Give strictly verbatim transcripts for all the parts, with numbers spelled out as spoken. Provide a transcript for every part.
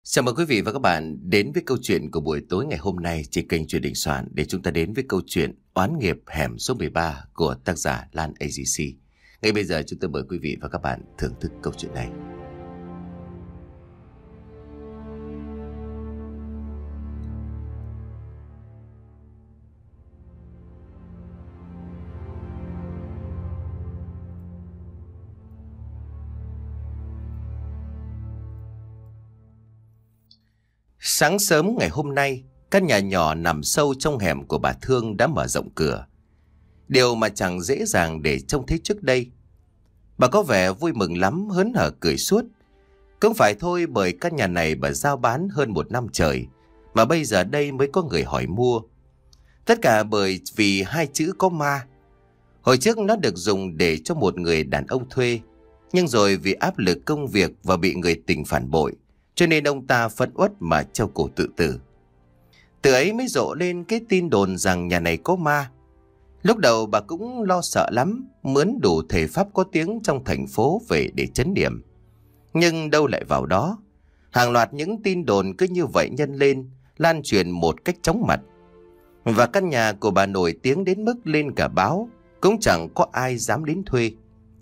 Chào mừng quý vị và các bạn đến với câu chuyện của buổi tối ngày hôm nay trên kênh Chuyện Đình Soạn để chúng ta đến với câu chuyện Oán nghiệp hẻm số mười ba của tác giả Lan a giê xê. Ngay bây giờ chúng tôi mời quý vị và các bạn thưởng thức câu chuyện này. Sáng sớm ngày hôm nay, căn nhà nhỏ nằm sâu trong hẻm của bà Thương đã mở rộng cửa. Điều mà chẳng dễ dàng để trông thấy trước đây. Bà có vẻ vui mừng lắm, hớn hở cười suốt. Cũng phải thôi, bởi căn nhà này bà giao bán hơn một năm trời, mà bây giờ đây mới có người hỏi mua. Tất cả bởi vì hai chữ có ma. Hồi trước nó được dùng để cho một người đàn ông thuê, nhưng rồi vì áp lực công việc và bị người tình phản bội, cho nên ông ta phẫn uất mà treo cổ tự tử. Từ ấy mới rộ lên cái tin đồn rằng nhà này có ma. Lúc đầu bà cũng lo sợ lắm, mướn đủ thầy pháp có tiếng trong thành phố về để trấn điểm. Nhưng đâu lại vào đó, hàng loạt những tin đồn cứ như vậy nhân lên, lan truyền một cách chóng mặt. Và căn nhà của bà nổi tiếng đến mức lên cả báo, cũng chẳng có ai dám đến thuê.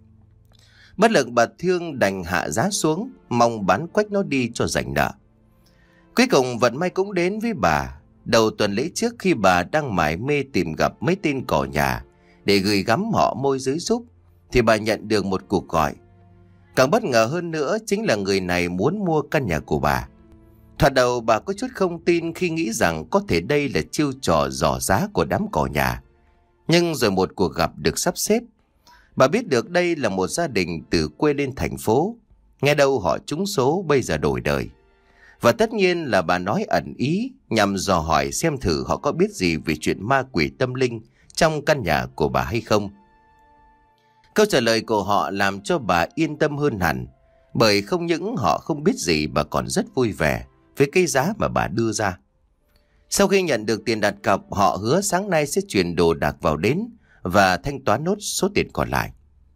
Bất lực bà Thương đành hạ giá xuống, mong bán quách nó đi cho rảnh nợ. Cuối cùng vận may cũng đến với bà. Đầu tuần lễ trước, khi bà đang mải mê tìm gặp mấy tên cỏ nhà để gửi gắm họ môi giới giúp, thì bà nhận được một cuộc gọi. Càng bất ngờ hơn nữa chính là người này muốn mua căn nhà của bà. Thoạt đầu bà có chút không tin khi nghĩ rằng có thể đây là chiêu trò dò giá của đám cỏ nhà. Nhưng rồi một cuộc gặp được sắp xếp, bà biết được đây là một gia đình từ quê lên thành phố. Nghe đâu họ trúng số, bây giờ đổi đời. Và tất nhiên là bà nói ẩn ý nhằm dò hỏi xem thử họ có biết gì về chuyện ma quỷ tâm linh trong căn nhà của bà hay không. Câu trả lời của họ làm cho bà yên tâm hơn hẳn, bởi không những họ không biết gì mà còn rất vui vẻ với cái giá mà bà đưa ra. Sau khi nhận được tiền đặt cọc, họ hứa sáng nay sẽ chuyển đồ đạc vào đến và thanh toán nốt số tiền còn lại.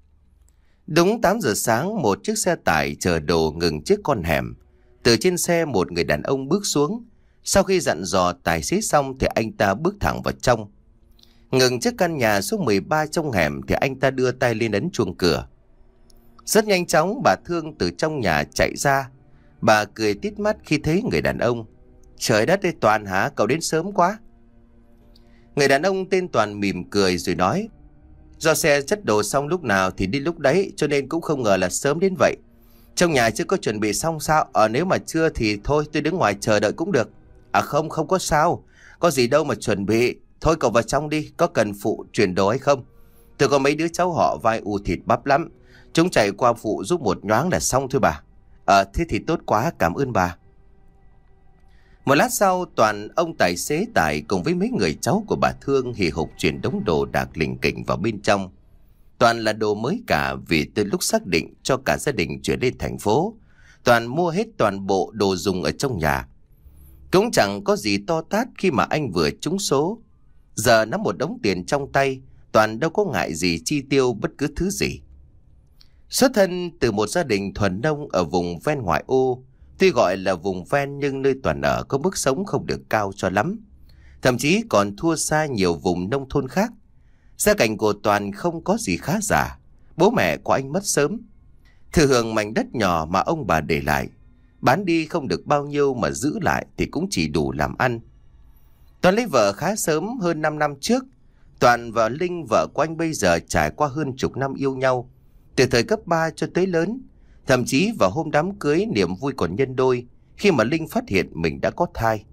Đúng tám giờ sáng, một chiếc xe tải chở đồ ngừng trước con hẻm. Từ trên xe một người đàn ông bước xuống. Sau khi dặn dò tài xế xong thì anh ta bước thẳng vào trong. Ngừng trước căn nhà số mười ba trong hẻm thì anh ta đưa tay lên ấn chuông cửa. Rất nhanh chóng bà Thương từ trong nhà chạy ra. Bà cười tít mắt khi thấy người đàn ông. Trời đất ơi Toàn hả, cậu đến sớm quá. Người đàn ông tên Toàn mỉm cười rồi nói: Do xe chất đồ xong lúc nào thì đi lúc đấy, cho nên cũng không ngờ là sớm đến vậy. Trong nhà chưa có chuẩn bị xong sao? Ờ nếu mà chưa thì thôi tôi đứng ngoài chờ đợi cũng được. À không, không có sao, có gì đâu mà chuẩn bị. Thôi cậu vào trong đi, có cần phụ chuyển đồ hay không? Tôi có mấy đứa cháu họ vai u thịt bắp lắm, chúng chạy qua phụ giúp một nhoáng là xong thôi bà. Ờ thế thì tốt quá, cảm ơn bà. Một lát sau, Toàn, ông tài xế tải cùng với mấy người cháu của bà Thương hì hục chuyển đống đồ đạc lỉnh kỉnh vào bên trong. Toàn là đồ mới cả, vì từ lúc xác định cho cả gia đình chuyển lên thành phố, Toàn mua hết toàn bộ đồ dùng ở trong nhà. Cũng chẳng có gì to tát khi mà anh vừa trúng số. Giờ nắm một đống tiền trong tay, Toàn đâu có ngại gì chi tiêu bất cứ thứ gì. Xuất thân từ một gia đình thuần nông ở vùng ven ngoại ô, tuy gọi là vùng ven nhưng nơi Toàn ở có mức sống không được cao cho lắm, thậm chí còn thua xa nhiều vùng nông thôn khác. Gia cảnh của Toàn không có gì khá giả. Bố mẹ của anh mất sớm, thừa hưởng mảnh đất nhỏ mà ông bà để lại. Bán đi không được bao nhiêu mà giữ lại thì cũng chỉ đủ làm ăn. Toàn lấy vợ khá sớm, hơn năm năm trước. Toàn và Linh, vợ của anh bây giờ, trải qua hơn chục năm yêu nhau, từ thời cấp ba cho tới lớn. Thậm chí vào hôm đám cưới, niềm vui còn nhân đôi khi mà Linh phát hiện mình đã có thai.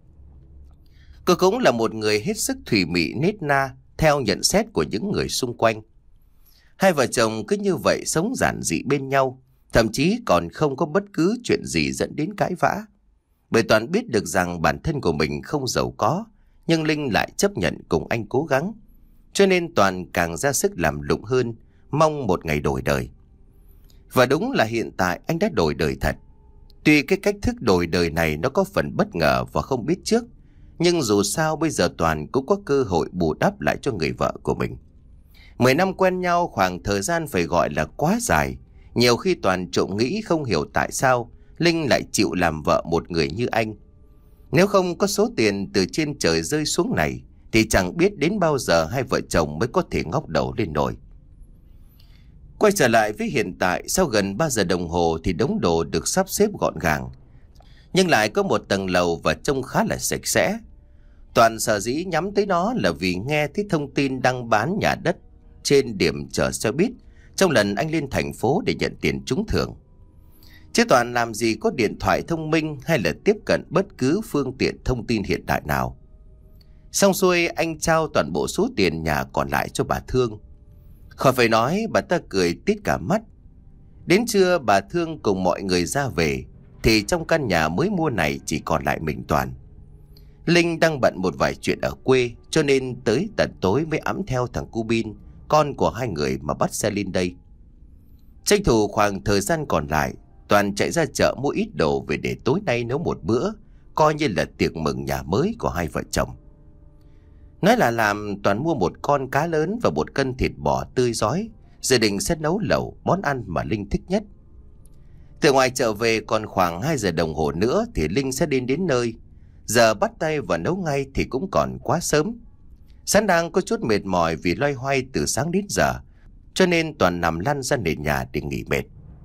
Cô cũng là một người hết sức thủy mị nết na, theo nhận xét của những người xung quanh. Hai vợ chồng cứ như vậy sống giản dị bên nhau, thậm chí còn không có bất cứ chuyện gì dẫn đến cãi vã. Bởi Toàn biết được rằng bản thân của mình không giàu có, nhưng Linh lại chấp nhận cùng anh cố gắng. Cho nên Toàn càng ra sức làm lụng hơn, mong một ngày đổi đời. Và đúng là hiện tại anh đã đổi đời thật. Tuy cái cách thức đổi đời này nó có phần bất ngờ và không biết trước, nhưng dù sao bây giờ Toàn cũng có cơ hội bù đắp lại cho người vợ của mình. Mười năm quen nhau, khoảng thời gian phải gọi là quá dài. Nhiều khi Toàn trộm nghĩ không hiểu tại sao Linh lại chịu làm vợ một người như anh. Nếu không có số tiền từ trên trời rơi xuống này thì chẳng biết đến bao giờ hai vợ chồng mới có thể ngóc đầu lên nổi. Quay trở lại với hiện tại, sau gần ba giờ đồng hồ thì đống đồ được sắp xếp gọn gàng, nhưng lại có một tầng lầu và trông khá là sạch sẽ. Toàn sở dĩ nhắm tới nó là vì nghe thấy thông tin đăng bán nhà đất trên điểm chở xe buýt trong lần anh lên thành phố để nhận tiền trúng thưởng. Chứ Toàn làm gì có điện thoại thông minh hay là tiếp cận bất cứ phương tiện thông tin hiện đại nào. Xong xuôi, anh trao toàn bộ số tiền nhà còn lại cho bà Thương. Khỏi phải nói, bà ta cười tít cả mắt. Đến trưa bà Thương cùng mọi người ra về thì trong căn nhà mới mua này chỉ còn lại mình Toàn. Linh đang bận một vài chuyện ở quê, cho nên tới tận tối mới ẵm theo thằng Cu Bin, con của hai người, mà bắt xe lên đây. Tranh thủ khoảng thời gian còn lại, Toàn chạy ra chợ mua ít đồ về để tối nay nấu một bữa, coi như là tiệc mừng nhà mới của hai vợ chồng. Nói là làm, Toàn mua một con cá lớn và một cân thịt bò tươi rói. Gia đình sẽ nấu lẩu, món ăn mà Linh thích nhất. Từ ngoài chợ về còn khoảng hai giờ đồng hồ nữa thì Linh sẽ đến đến nơi. Giờ bắt tay vào nấu ngay thì cũng còn quá sớm. Sáng đang có chút mệt mỏi vì loay hoay từ sáng đến giờ, cho nên Toàn nằm lăn ra nền nhà để nghỉ mệt.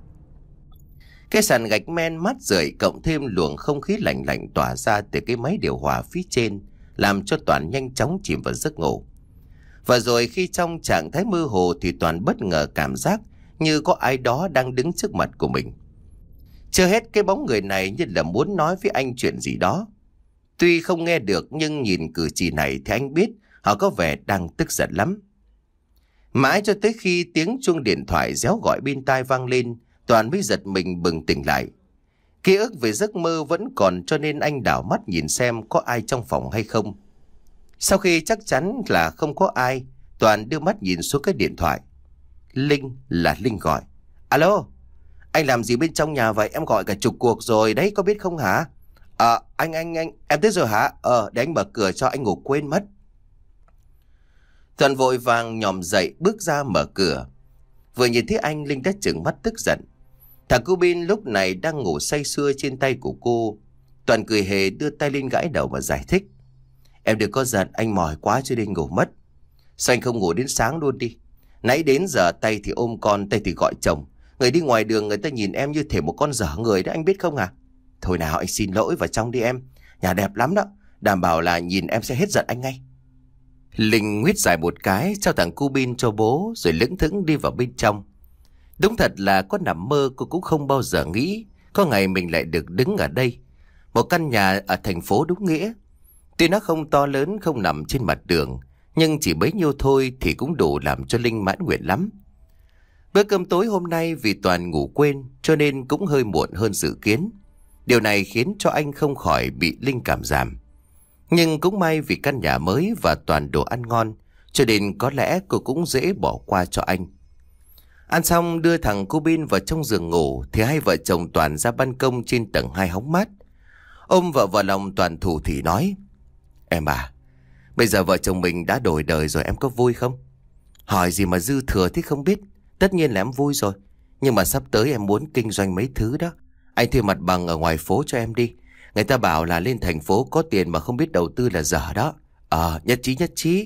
Cái sàn gạch men mát rượi cộng thêm luồng không khí lạnh lạnh tỏa ra từ cái máy điều hòa phía trên làm cho Toàn nhanh chóng chìm vào giấc ngủ. Và rồi khi trong trạng thái mơ hồ thì Toàn bất ngờ cảm giác như có ai đó đang đứng trước mặt của mình. Chưa hết, cái bóng người này như là muốn nói với anh chuyện gì đó. Tuy không nghe được nhưng nhìn cử chỉ này thì anh biết họ có vẻ đang tức giận lắm. Mãi cho tới khi tiếng chuông điện thoại réo gọi bên tai vang lên, Toàn mới giật mình bừng tỉnh lại. Ký ức về giấc mơ vẫn còn, cho nên anh đảo mắt nhìn xem có ai trong phòng hay không. Sau khi chắc chắn là không có ai, Toàn đưa mắt nhìn xuống cái điện thoại. Linh, là Linh gọi. Alo, anh làm gì bên trong nhà vậy? Em gọi cả chục cuộc rồi đấy, có biết không hả? À, anh, anh, anh, em tới rồi hả? Ờ, để anh mở cửa cho, anh ngủ quên mất. Toàn vội vàng nhòm dậy bước ra mở cửa. Vừa nhìn thấy anh, Linh đã trừng mắt tức giận. Thằng Cu Bin lúc này đang ngủ say sưa trên tay của cô. Toàn cười hề đưa tay lên gãi đầu và giải thích. Em đừng có giận, anh mỏi quá cho nên ngủ mất. Sao anh không ngủ đến sáng luôn đi? Nãy đến giờ tay thì ôm con, tay thì gọi chồng. Người đi ngoài đường người ta nhìn em như thể một con dở người đó, anh biết không à? Thôi nào, anh xin lỗi, vào trong đi em. Nhà đẹp lắm đó, đảm bảo là nhìn em sẽ hết giận anh ngay. Linh nguyết dài một cái, trao thằng Cu Bin cho bố rồi lững thững đi vào bên trong. Đúng thật là có nằm mơ cô cũng không bao giờ nghĩ có ngày mình lại được đứng ở đây. Một căn nhà ở thành phố đúng nghĩa. Tuy nó không to lớn, không nằm trên mặt đường, nhưng chỉ bấy nhiêu thôi thì cũng đủ làm cho Linh mãn nguyện lắm. Bữa cơm tối hôm nay vì Toàn ngủ quên cho nên cũng hơi muộn hơn dự kiến. Điều này khiến cho anh không khỏi bị Linh cảm giảm. Nhưng cũng may vì căn nhà mới và toàn đồ ăn ngon, cho nên có lẽ cô cũng dễ bỏ qua cho anh. Ăn xong đưa thằng Cu Bin vào trong giường ngủ thì hai vợ chồng Toàn ra ban công trên tầng hai hóng mát. Ôm vợ vào lòng, Toàn thủ thỉ nói. Em à, bây giờ vợ chồng mình đã đổi đời rồi, em có vui không? Hỏi gì mà dư thừa thế không biết. Tất nhiên là em vui rồi, nhưng mà sắp tới em muốn kinh doanh mấy thứ đó. Anh thuê mặt bằng ở ngoài phố cho em đi. Người ta bảo là lên thành phố có tiền mà không biết đầu tư là dở đó. Ờ, nhất trí nhất trí.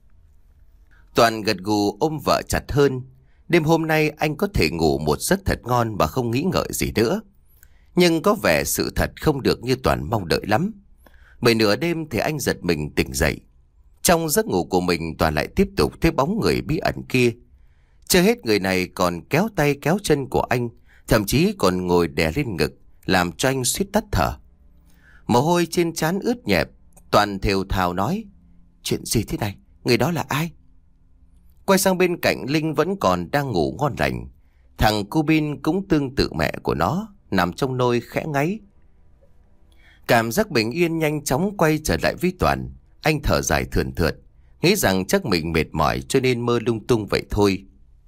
Toàn gật gù ôm vợ chặt hơn. Đêm hôm nay anh có thể ngủ một giấc thật ngon mà không nghĩ ngợi gì nữa. Nhưng có vẻ sự thật không được như Toàn mong đợi lắm. Bởi nửa đêm thì anh giật mình tỉnh dậy. Trong giấc ngủ của mình, Toàn lại tiếp tục thấy bóng người bí ẩn kia. Chưa hết, người này còn kéo tay kéo chân của anh, thậm chí còn ngồi đè lên ngực, làm cho anh suýt tắt thở. Mồ hôi trên trán ướt nhẹp. Toàn thều thào nói. Chuyện gì thế này? Người đó là ai? Quay sang bên cạnh, Linh vẫn còn đang ngủ ngon lành. Thằng Cu Bin cũng tương tự mẹ của nó, nằm trong nôi khẽ ngáy. Cảm giác bình yên nhanh chóng quay trở lại với Toàn. Anh thở dài thườn thượt, nghĩ rằng chắc mình mệt mỏi cho nên mơ lung tung vậy thôi.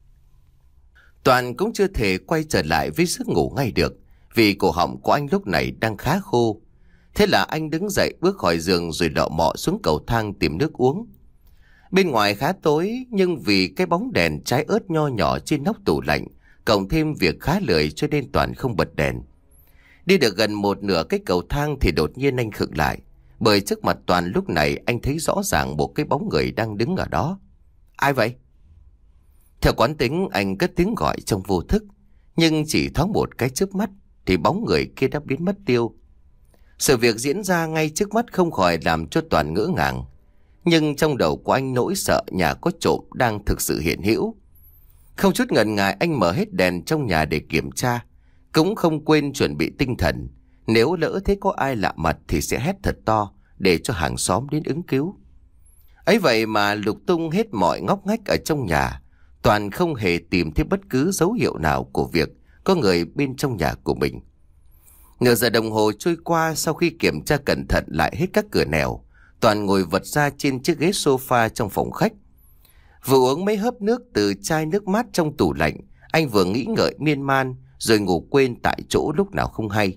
Toàn cũng chưa thể quay trở lại với giấc ngủ ngay được, vì cổ họng của anh lúc này đang khá khô. Thế là anh đứng dậy bước khỏi giường rồi lọ mọ xuống cầu thang tìm nước uống. Bên ngoài khá tối, nhưng vì cái bóng đèn trái ớt nho nhỏ trên nóc tủ lạnh, cộng thêm việc khá lười cho nên Toàn không bật đèn. Đi được gần một nửa cái cầu thang thì đột nhiên anh khựng lại. Bởi trước mặt Toàn lúc này anh thấy rõ ràng một cái bóng người đang đứng ở đó. Ai vậy? Theo quán tính anh cất tiếng gọi trong vô thức. Nhưng chỉ thoáng một cái chớp mắt thì bóng người kia đã biến mất tiêu. Sự việc diễn ra ngay trước mắt không khỏi làm cho Toàn ngỡ ngàng. Nhưng trong đầu của anh nỗi sợ nhà có trộm đang thực sự hiện hữu. Không chút ngần ngại anh mở hết đèn trong nhà để kiểm tra. Cũng không quên chuẩn bị tinh thần. Nếu lỡ thấy có ai lạ mặt thì sẽ hét thật to để cho hàng xóm đến ứng cứu. Ấy vậy mà lục tung hết mọi ngóc ngách ở trong nhà, Toàn không hề tìm thấy bất cứ dấu hiệu nào của việc có người bên trong nhà của mình. Nửa giờ đồng hồ trôi qua, sau khi kiểm tra cẩn thận lại hết các cửa nẻo, Toàn ngồi vật ra trên chiếc ghế sofa trong phòng khách. Vừa uống mấy hớp nước từ chai nước mát trong tủ lạnh, anh vừa nghĩ ngợi miên man rồi ngủ quên tại chỗ lúc nào không hay.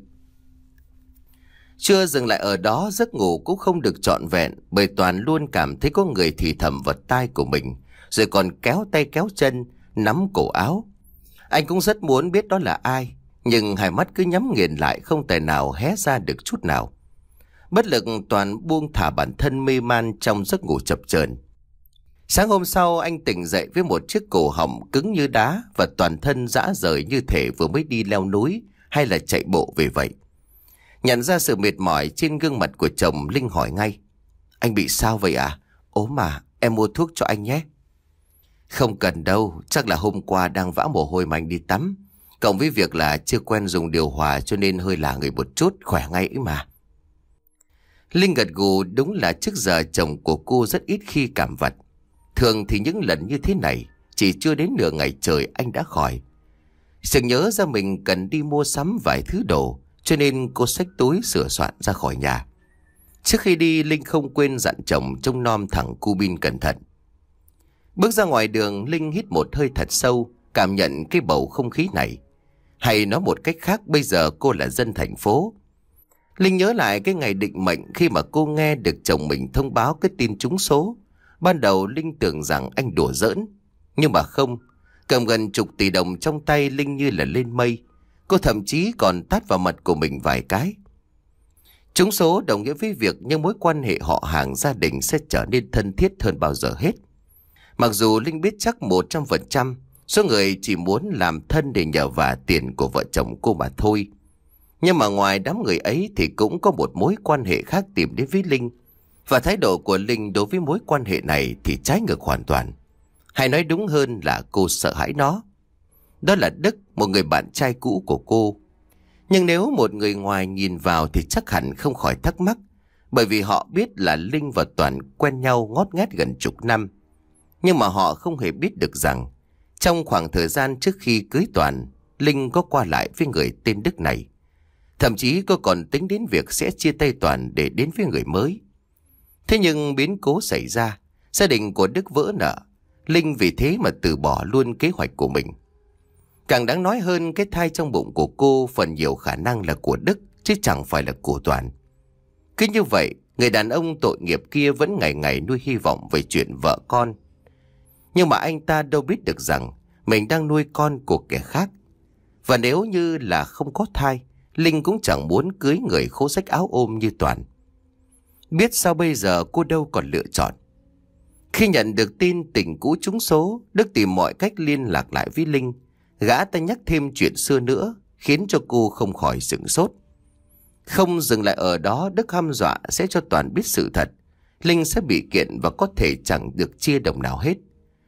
Chưa dừng lại ở đó, giấc ngủ cũng không được trọn vẹn, bởi Toàn luôn cảm thấy có người thì thầm vào tai của mình, rồi còn kéo tay kéo chân, nắm cổ áo. Anh cũng rất muốn biết đó là ai, nhưng hai mắt cứ nhắm nghiền lại, không tài nào hé ra được chút nào. Bất lực, Toàn buông thả bản thân mê man trong giấc ngủ chập chờn. Sáng hôm sau anh tỉnh dậy với một chiếc cổ họng cứng như đá và toàn thân rã rời như thể vừa mới đi leo núi hay là chạy bộ về vậy. Nhận ra sự mệt mỏi trên gương mặt của chồng, Linh hỏi ngay: Anh bị sao vậy à? Ốm mà, em mua thuốc cho anh nhé. Không cần đâu, chắc là hôm qua đang vã mồ hôi mà anh đi tắm. Cộng với việc là chưa quen dùng điều hòa cho nên hơi lả người một chút, khỏe ngay ấy mà. Linh gật gù, đúng là trước giờ chồng của cô rất ít khi cảm vật. Thường thì những lần như thế này, chỉ chưa đến nửa ngày trời anh đã khỏi. Sực nhớ ra mình cần đi mua sắm vài thứ đồ, cho nên cô xách túi sửa soạn ra khỏi nhà. Trước khi đi, Linh không quên dặn chồng trông nom thằng cu bin cẩn thận. Bước ra ngoài đường, Linh hít một hơi thật sâu, cảm nhận cái bầu không khí này. Hay nói một cách khác, bây giờ cô là dân thành phố. Linh nhớ lại cái ngày định mệnh khi mà cô nghe được chồng mình thông báo cái tin trúng số. Ban đầu Linh tưởng rằng anh đùa giỡn, nhưng mà không. Cầm gần chục tỷ đồng trong tay, Linh như là lên mây. Cô thậm chí còn tát vào mặt của mình vài cái. Trúng số đồng nghĩa với việc những mối quan hệ họ hàng gia đình sẽ trở nên thân thiết hơn bao giờ hết. Mặc dù Linh biết chắc một trăm phần trăm số người chỉ muốn làm thân để nhờ vả tiền của vợ chồng cô mà thôi. Nhưng mà ngoài đám người ấy thì cũng có một mối quan hệ khác tìm đến với Linh. Và thái độ của Linh đối với mối quan hệ này thì trái ngược hoàn toàn. Hay nói đúng hơn là cô sợ hãi nó. Đó là Đức, một người bạn trai cũ của cô. Nhưng nếu một người ngoài nhìn vào thì chắc hẳn không khỏi thắc mắc. Bởi vì họ biết là Linh và Toàn quen nhau ngót nghét gần chục năm. Nhưng mà họ không hề biết được rằng trong khoảng thời gian trước khi cưới Toàn, Linh có qua lại với người tên Đức này. Thậm chí cô còn tính đến việc sẽ chia tay Toàn để đến với người mới. Thế nhưng biến cố xảy ra, gia đình của Đức vỡ nợ. Linh vì thế mà từ bỏ luôn kế hoạch của mình. Càng đáng nói hơn, cái thai trong bụng của cô phần nhiều khả năng là của Đức, chứ chẳng phải là của Toàn. Cứ như vậy, người đàn ông tội nghiệp kia vẫn ngày ngày nuôi hy vọng về chuyện vợ con. Nhưng mà anh ta đâu biết được rằng mình đang nuôi con của kẻ khác. Và nếu như là không có thai, Linh cũng chẳng muốn cưới người khố rách áo ôm như Toàn. Biết sao bây giờ, cô đâu còn lựa chọn. Khi nhận được tin tình cũ trúng số, Đức tìm mọi cách liên lạc lại với Linh. Gã ta nhắc thêm chuyện xưa nữa, khiến cho cô không khỏi sửng sốt. Không dừng lại ở đó, Đức hăm dọa sẽ cho Toàn biết sự thật. Linh sẽ bị kiện và có thể chẳng được chia đồng nào hết.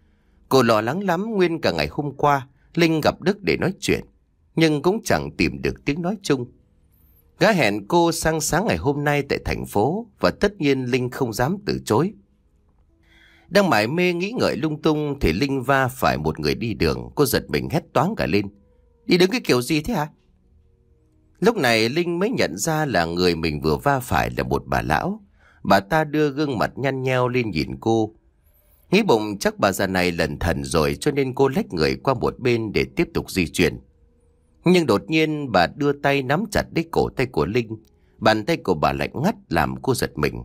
Cô lo lắng lắm, nguyên cả ngày hôm qua Linh gặp Đức để nói chuyện, nhưng cũng chẳng tìm được tiếng nói chung. Gã hẹn cô sang sáng ngày hôm nay tại thành phố, và tất nhiên Linh không dám từ chối. Đang mải mê nghĩ ngợi lung tung thì Linh va phải một người đi đường. Cô giật mình hét toáng cả lên: Đi đứng cái kiểu gì thế hả? Lúc này Linh mới nhận ra là người mình vừa va phải là một bà lão. Bà ta đưa gương mặt nhăn nheo lên nhìn cô. Nghĩ bụng chắc bà già này lẩn thần rồi, cho nên cô lách người qua một bên để tiếp tục di chuyển. Nhưng đột nhiên bà đưa tay nắm chặt lấy cổ tay của Linh. Bàn tay của bà lạnh ngắt làm cô giật mình.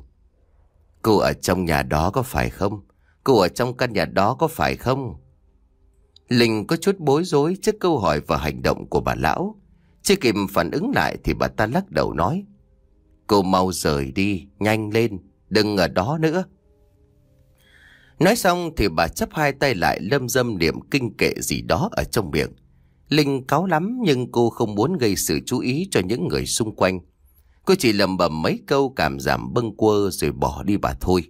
Cô ở trong nhà đó có phải không? Cô ở trong căn nhà đó có phải không? Linh có chút bối rối trước câu hỏi và hành động của bà lão. Chưa kịp phản ứng lại thì bà ta lắc đầu nói: Cô mau rời đi, nhanh lên, đừng ở đó nữa. Nói xong thì bà chắp hai tay lại lâm dâm niệm kinh kệ gì đó ở trong miệng. Linh cáu lắm nhưng cô không muốn gây sự chú ý cho những người xung quanh. Cô chỉ lẩm bẩm mấy câu cảm giảm bâng quơ rồi bỏ đi bà thôi.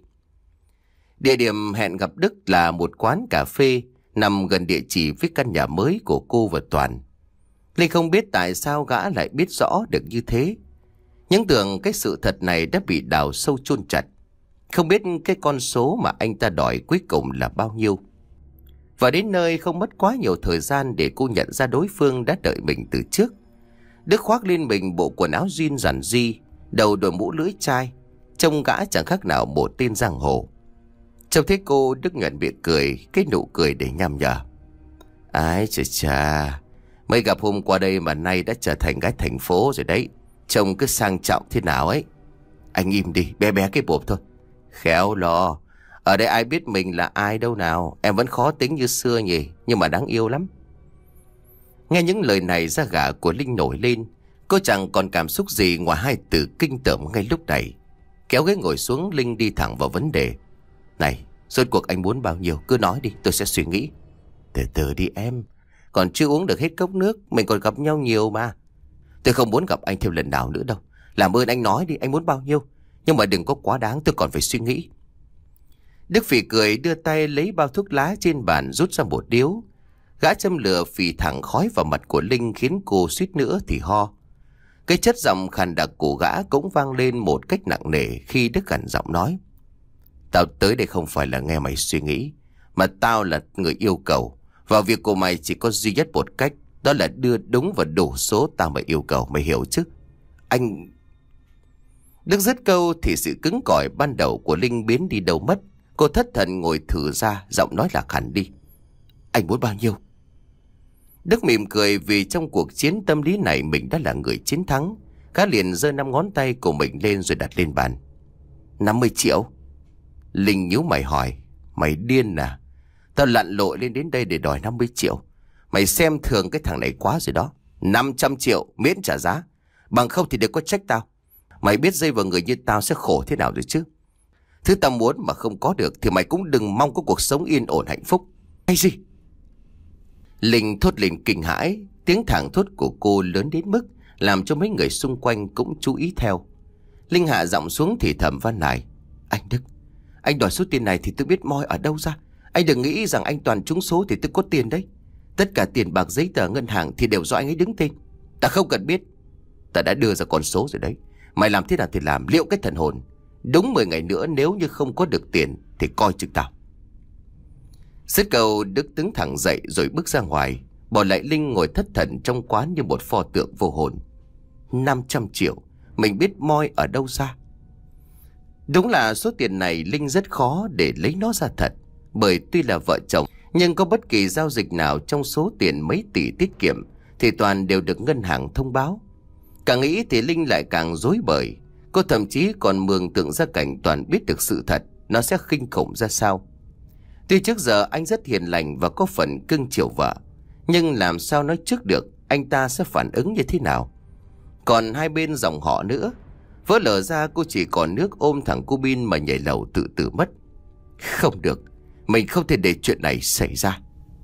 Địa điểm hẹn gặp Đức là một quán cà phê nằm gần địa chỉ với căn nhà mới của cô và Toàn. Linh không biết tại sao gã lại biết rõ được như thế. Những tưởng cái sự thật này đã bị đào sâu chôn chặt. Không biết cái con số mà anh ta đòi cuối cùng là bao nhiêu. Và đến nơi không mất quá nhiều thời gian để cô nhận ra đối phương đã đợi mình từ trước. Đức khoác lên mình bộ quần áo jean giản dị, đầu đội mũ lưỡi chai, trông gã chẳng khác nào một tên giang hồ. Trông thấy cô, Đức nhoẻn miệng cười, cái nụ cười để nhằm nhở. Ái chà chà, mới gặp hôm qua đây mà nay đã trở thành gái thành phố rồi đấy. Trông cứ sang trọng thế nào ấy. Anh im đi, bé bé cái bộp thôi. Khéo lo, ở đây ai biết mình là ai đâu nào. Em vẫn khó tính như xưa nhỉ, nhưng mà đáng yêu lắm. Nghe những lời này da gà của Linh nổi lên. Cô chẳng còn cảm xúc gì ngoài hai từ kinh tởm ngay lúc này. Kéo ghế ngồi xuống, Linh đi thẳng vào vấn đề. Này, rốt cuộc anh muốn bao nhiêu? Cứ nói đi, tôi sẽ suy nghĩ. Từ từ đi em, còn chưa uống được hết cốc nước. Mình còn gặp nhau nhiều mà. Tôi không muốn gặp anh thêm lần nào nữa đâu. Làm ơn anh nói đi, anh muốn bao nhiêu? Nhưng mà đừng có quá đáng, tôi còn phải suy nghĩ. Đức phì cười đưa tay lấy bao thuốc lá trên bàn rút ra một điếu. Gã châm lửa phì thẳng khói vào mặt của Linh khiến cô suýt nữa thì ho. Cái chất giọng khàn đặc của gã cũng vang lên một cách nặng nề khi Đức gằn giọng nói. Tao tới đây không phải là nghe mày suy nghĩ, mà tao là người yêu cầu. Và việc của mày chỉ có duy nhất một cách, đó là đưa đúng và đủ số tao mày yêu cầu, mày hiểu chứ? Anh... Đức dứt câu thì sự cứng cỏi ban đầu của Linh biến đi đâu mất. Cô thất thần ngồi thử ra, giọng nói lạc hẳn đi. Anh muốn bao nhiêu? Đức mỉm cười vì trong cuộc chiến tâm lý này mình đã là người chiến thắng. Gã liền giơ năm ngón tay của mình lên rồi đặt lên bàn. năm mươi triệu. Linh nhíu mày hỏi. Mày điên à? Tao lặn lội lên đến đây để đòi năm mươi triệu. Mày xem thường cái thằng này quá rồi đó. năm trăm triệu miễn trả giá. Bằng không thì đừng có trách tao. Mày biết dây vào người như tao sẽ khổ thế nào rồi chứ? Thứ tao muốn mà không có được thì mày cũng đừng mong có cuộc sống yên ổn hạnh phúc. Hay gì? Linh thốt lên kinh hãi. Tiếng thảng thốt của cô lớn đến mức làm cho mấy người xung quanh cũng chú ý theo. Linh hạ giọng xuống thì thầm van nài. Anh Đức, anh đòi số tiền này thì tôi biết moi ở đâu ra. Anh đừng nghĩ rằng anh toàn trúng số thì tôi có tiền đấy. Tất cả tiền bạc giấy tờ ngân hàng thì đều do anh ấy đứng tên. Ta không cần biết. Ta đã đưa ra con số rồi đấy. Mày làm thế nào thì làm, liệu cái thần hồn. Đúng mười ngày nữa nếu như không có được tiền thì coi chừng tao. Dứt câu Đức đứng thẳng dậy rồi bước ra ngoài, bỏ lại Linh ngồi thất thần trong quán như một pho tượng vô hồn. năm trăm triệu, mình biết moi ở đâu ra? Đúng là số tiền này Linh rất khó để lấy nó ra thật. Bởi tuy là vợ chồng, nhưng có bất kỳ giao dịch nào trong số tiền mấy tỷ tiết kiệm thì toàn đều được ngân hàng thông báo. Càng nghĩ thì Linh lại càng rối bời. Cô thậm chí còn mường tượng ra cảnh Toàn biết được sự thật, nó sẽ kinh khủng ra sao. Tuy trước giờ anh rất hiền lành và có phần cưng chiều vợ, nhưng làm sao nói trước được anh ta sẽ phản ứng như thế nào. Còn hai bên dòng họ nữa, vỡ lở ra cô chỉ còn nước ôm thằng cu Bin mà nhảy lầu tự tử mất. Không được, mình không thể để chuyện này xảy ra.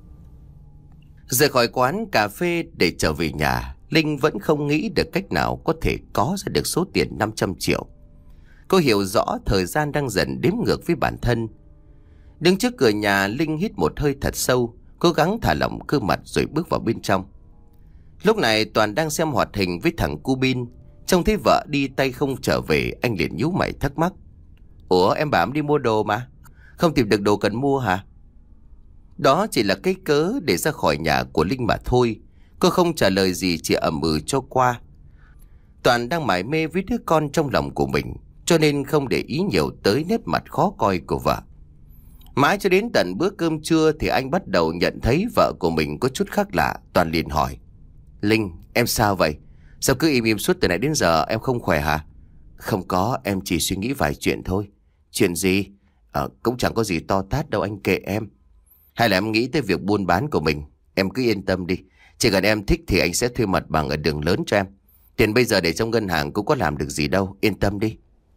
Rời khỏi quán cà phê để trở về nhà, Linh vẫn không nghĩ được cách nào có thể có ra được số tiền năm trăm triệu. Cô hiểu rõ thời gian đang dần đếm ngược với bản thân. Đứng trước cửa nhà, Linh hít một hơi thật sâu, cố gắng thả lỏng cơ mặt rồi bước vào bên trong. Lúc này Toàn đang xem hoạt hình với thằng cu Bin. Trông thấy vợ đi tay không trở về, anh liền nhíu mày thắc mắc. Ủa, em bảo em đi mua đồ mà, không tìm được đồ cần mua hả? Đó chỉ là cái cớ để ra khỏi nhà của Linh mà thôi. Cô không trả lời gì, chỉ ậm ừ cho qua. Toàn đang mải mê với đứa con trong lòng của mình, cho nên không để ý nhiều tới nét mặt khó coi của vợ. Mãi cho đến tận bữa cơm trưa thì anh bắt đầu nhận thấy vợ của mình có chút khác lạ. Toàn liền hỏi. Linh, em sao vậy? Sao cứ im im suốt từ nãy đến giờ, em không khỏe hả? Không có, em chỉ suy nghĩ vài chuyện thôi. Chuyện gì? À, cũng chẳng có gì to tát đâu, anh kệ em. Hay là em nghĩ tới việc buôn bán của mình? Em cứ yên tâm đi, Chỉ cần em thích thì anh sẽ thuê mặt bằng ở đường lớn cho em. Tiền bây giờ để trong ngân hàng cũng có làm được gì đâu, yên tâm đi.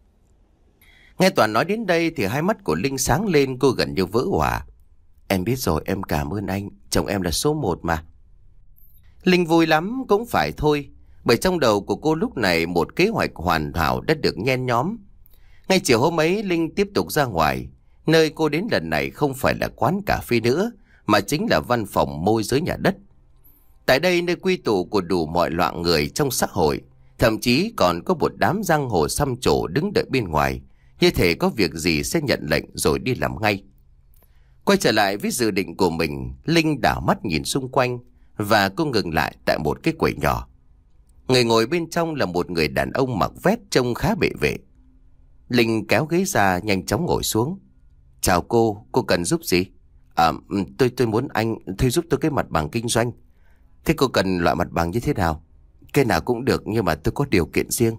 Nghe Toàn nói đến đây thì hai mắt của Linh sáng lên, cô gần như vỡ òa. Em biết rồi, em cảm ơn anh, chồng em là số một mà. Linh vui lắm cũng phải thôi, bởi trong đầu của cô lúc này một kế hoạch hoàn hảo đã được nhen nhóm. Ngay chiều hôm ấy, Linh tiếp tục ra ngoài. Nơi cô đến lần này không phải là quán cà phê nữa, mà chính là văn phòng môi giới nhà đất. Tại đây, nơi quy tụ của đủ mọi loại người trong xã hội, thậm chí còn có một đám giang hồ xăm trổ đứng đợi bên ngoài, như thể có việc gì sẽ nhận lệnh rồi đi làm ngay. Quay trở lại với dự định của mình, Linh đảo mắt nhìn xung quanh và cô ngừng lại tại một cái quầy nhỏ. Người ngồi bên trong là một người đàn ông mặc vest trông khá bệ vệ. Linh kéo ghế ra nhanh chóng ngồi xuống. Chào cô, cô cần giúp gì? À, tôi tôi muốn anh thuê giúp tôi cái mặt bằng kinh doanh. Thế cô cần loại mặt bằng như thế nào? Cái nào cũng được nhưng mà tôi có điều kiện riêng.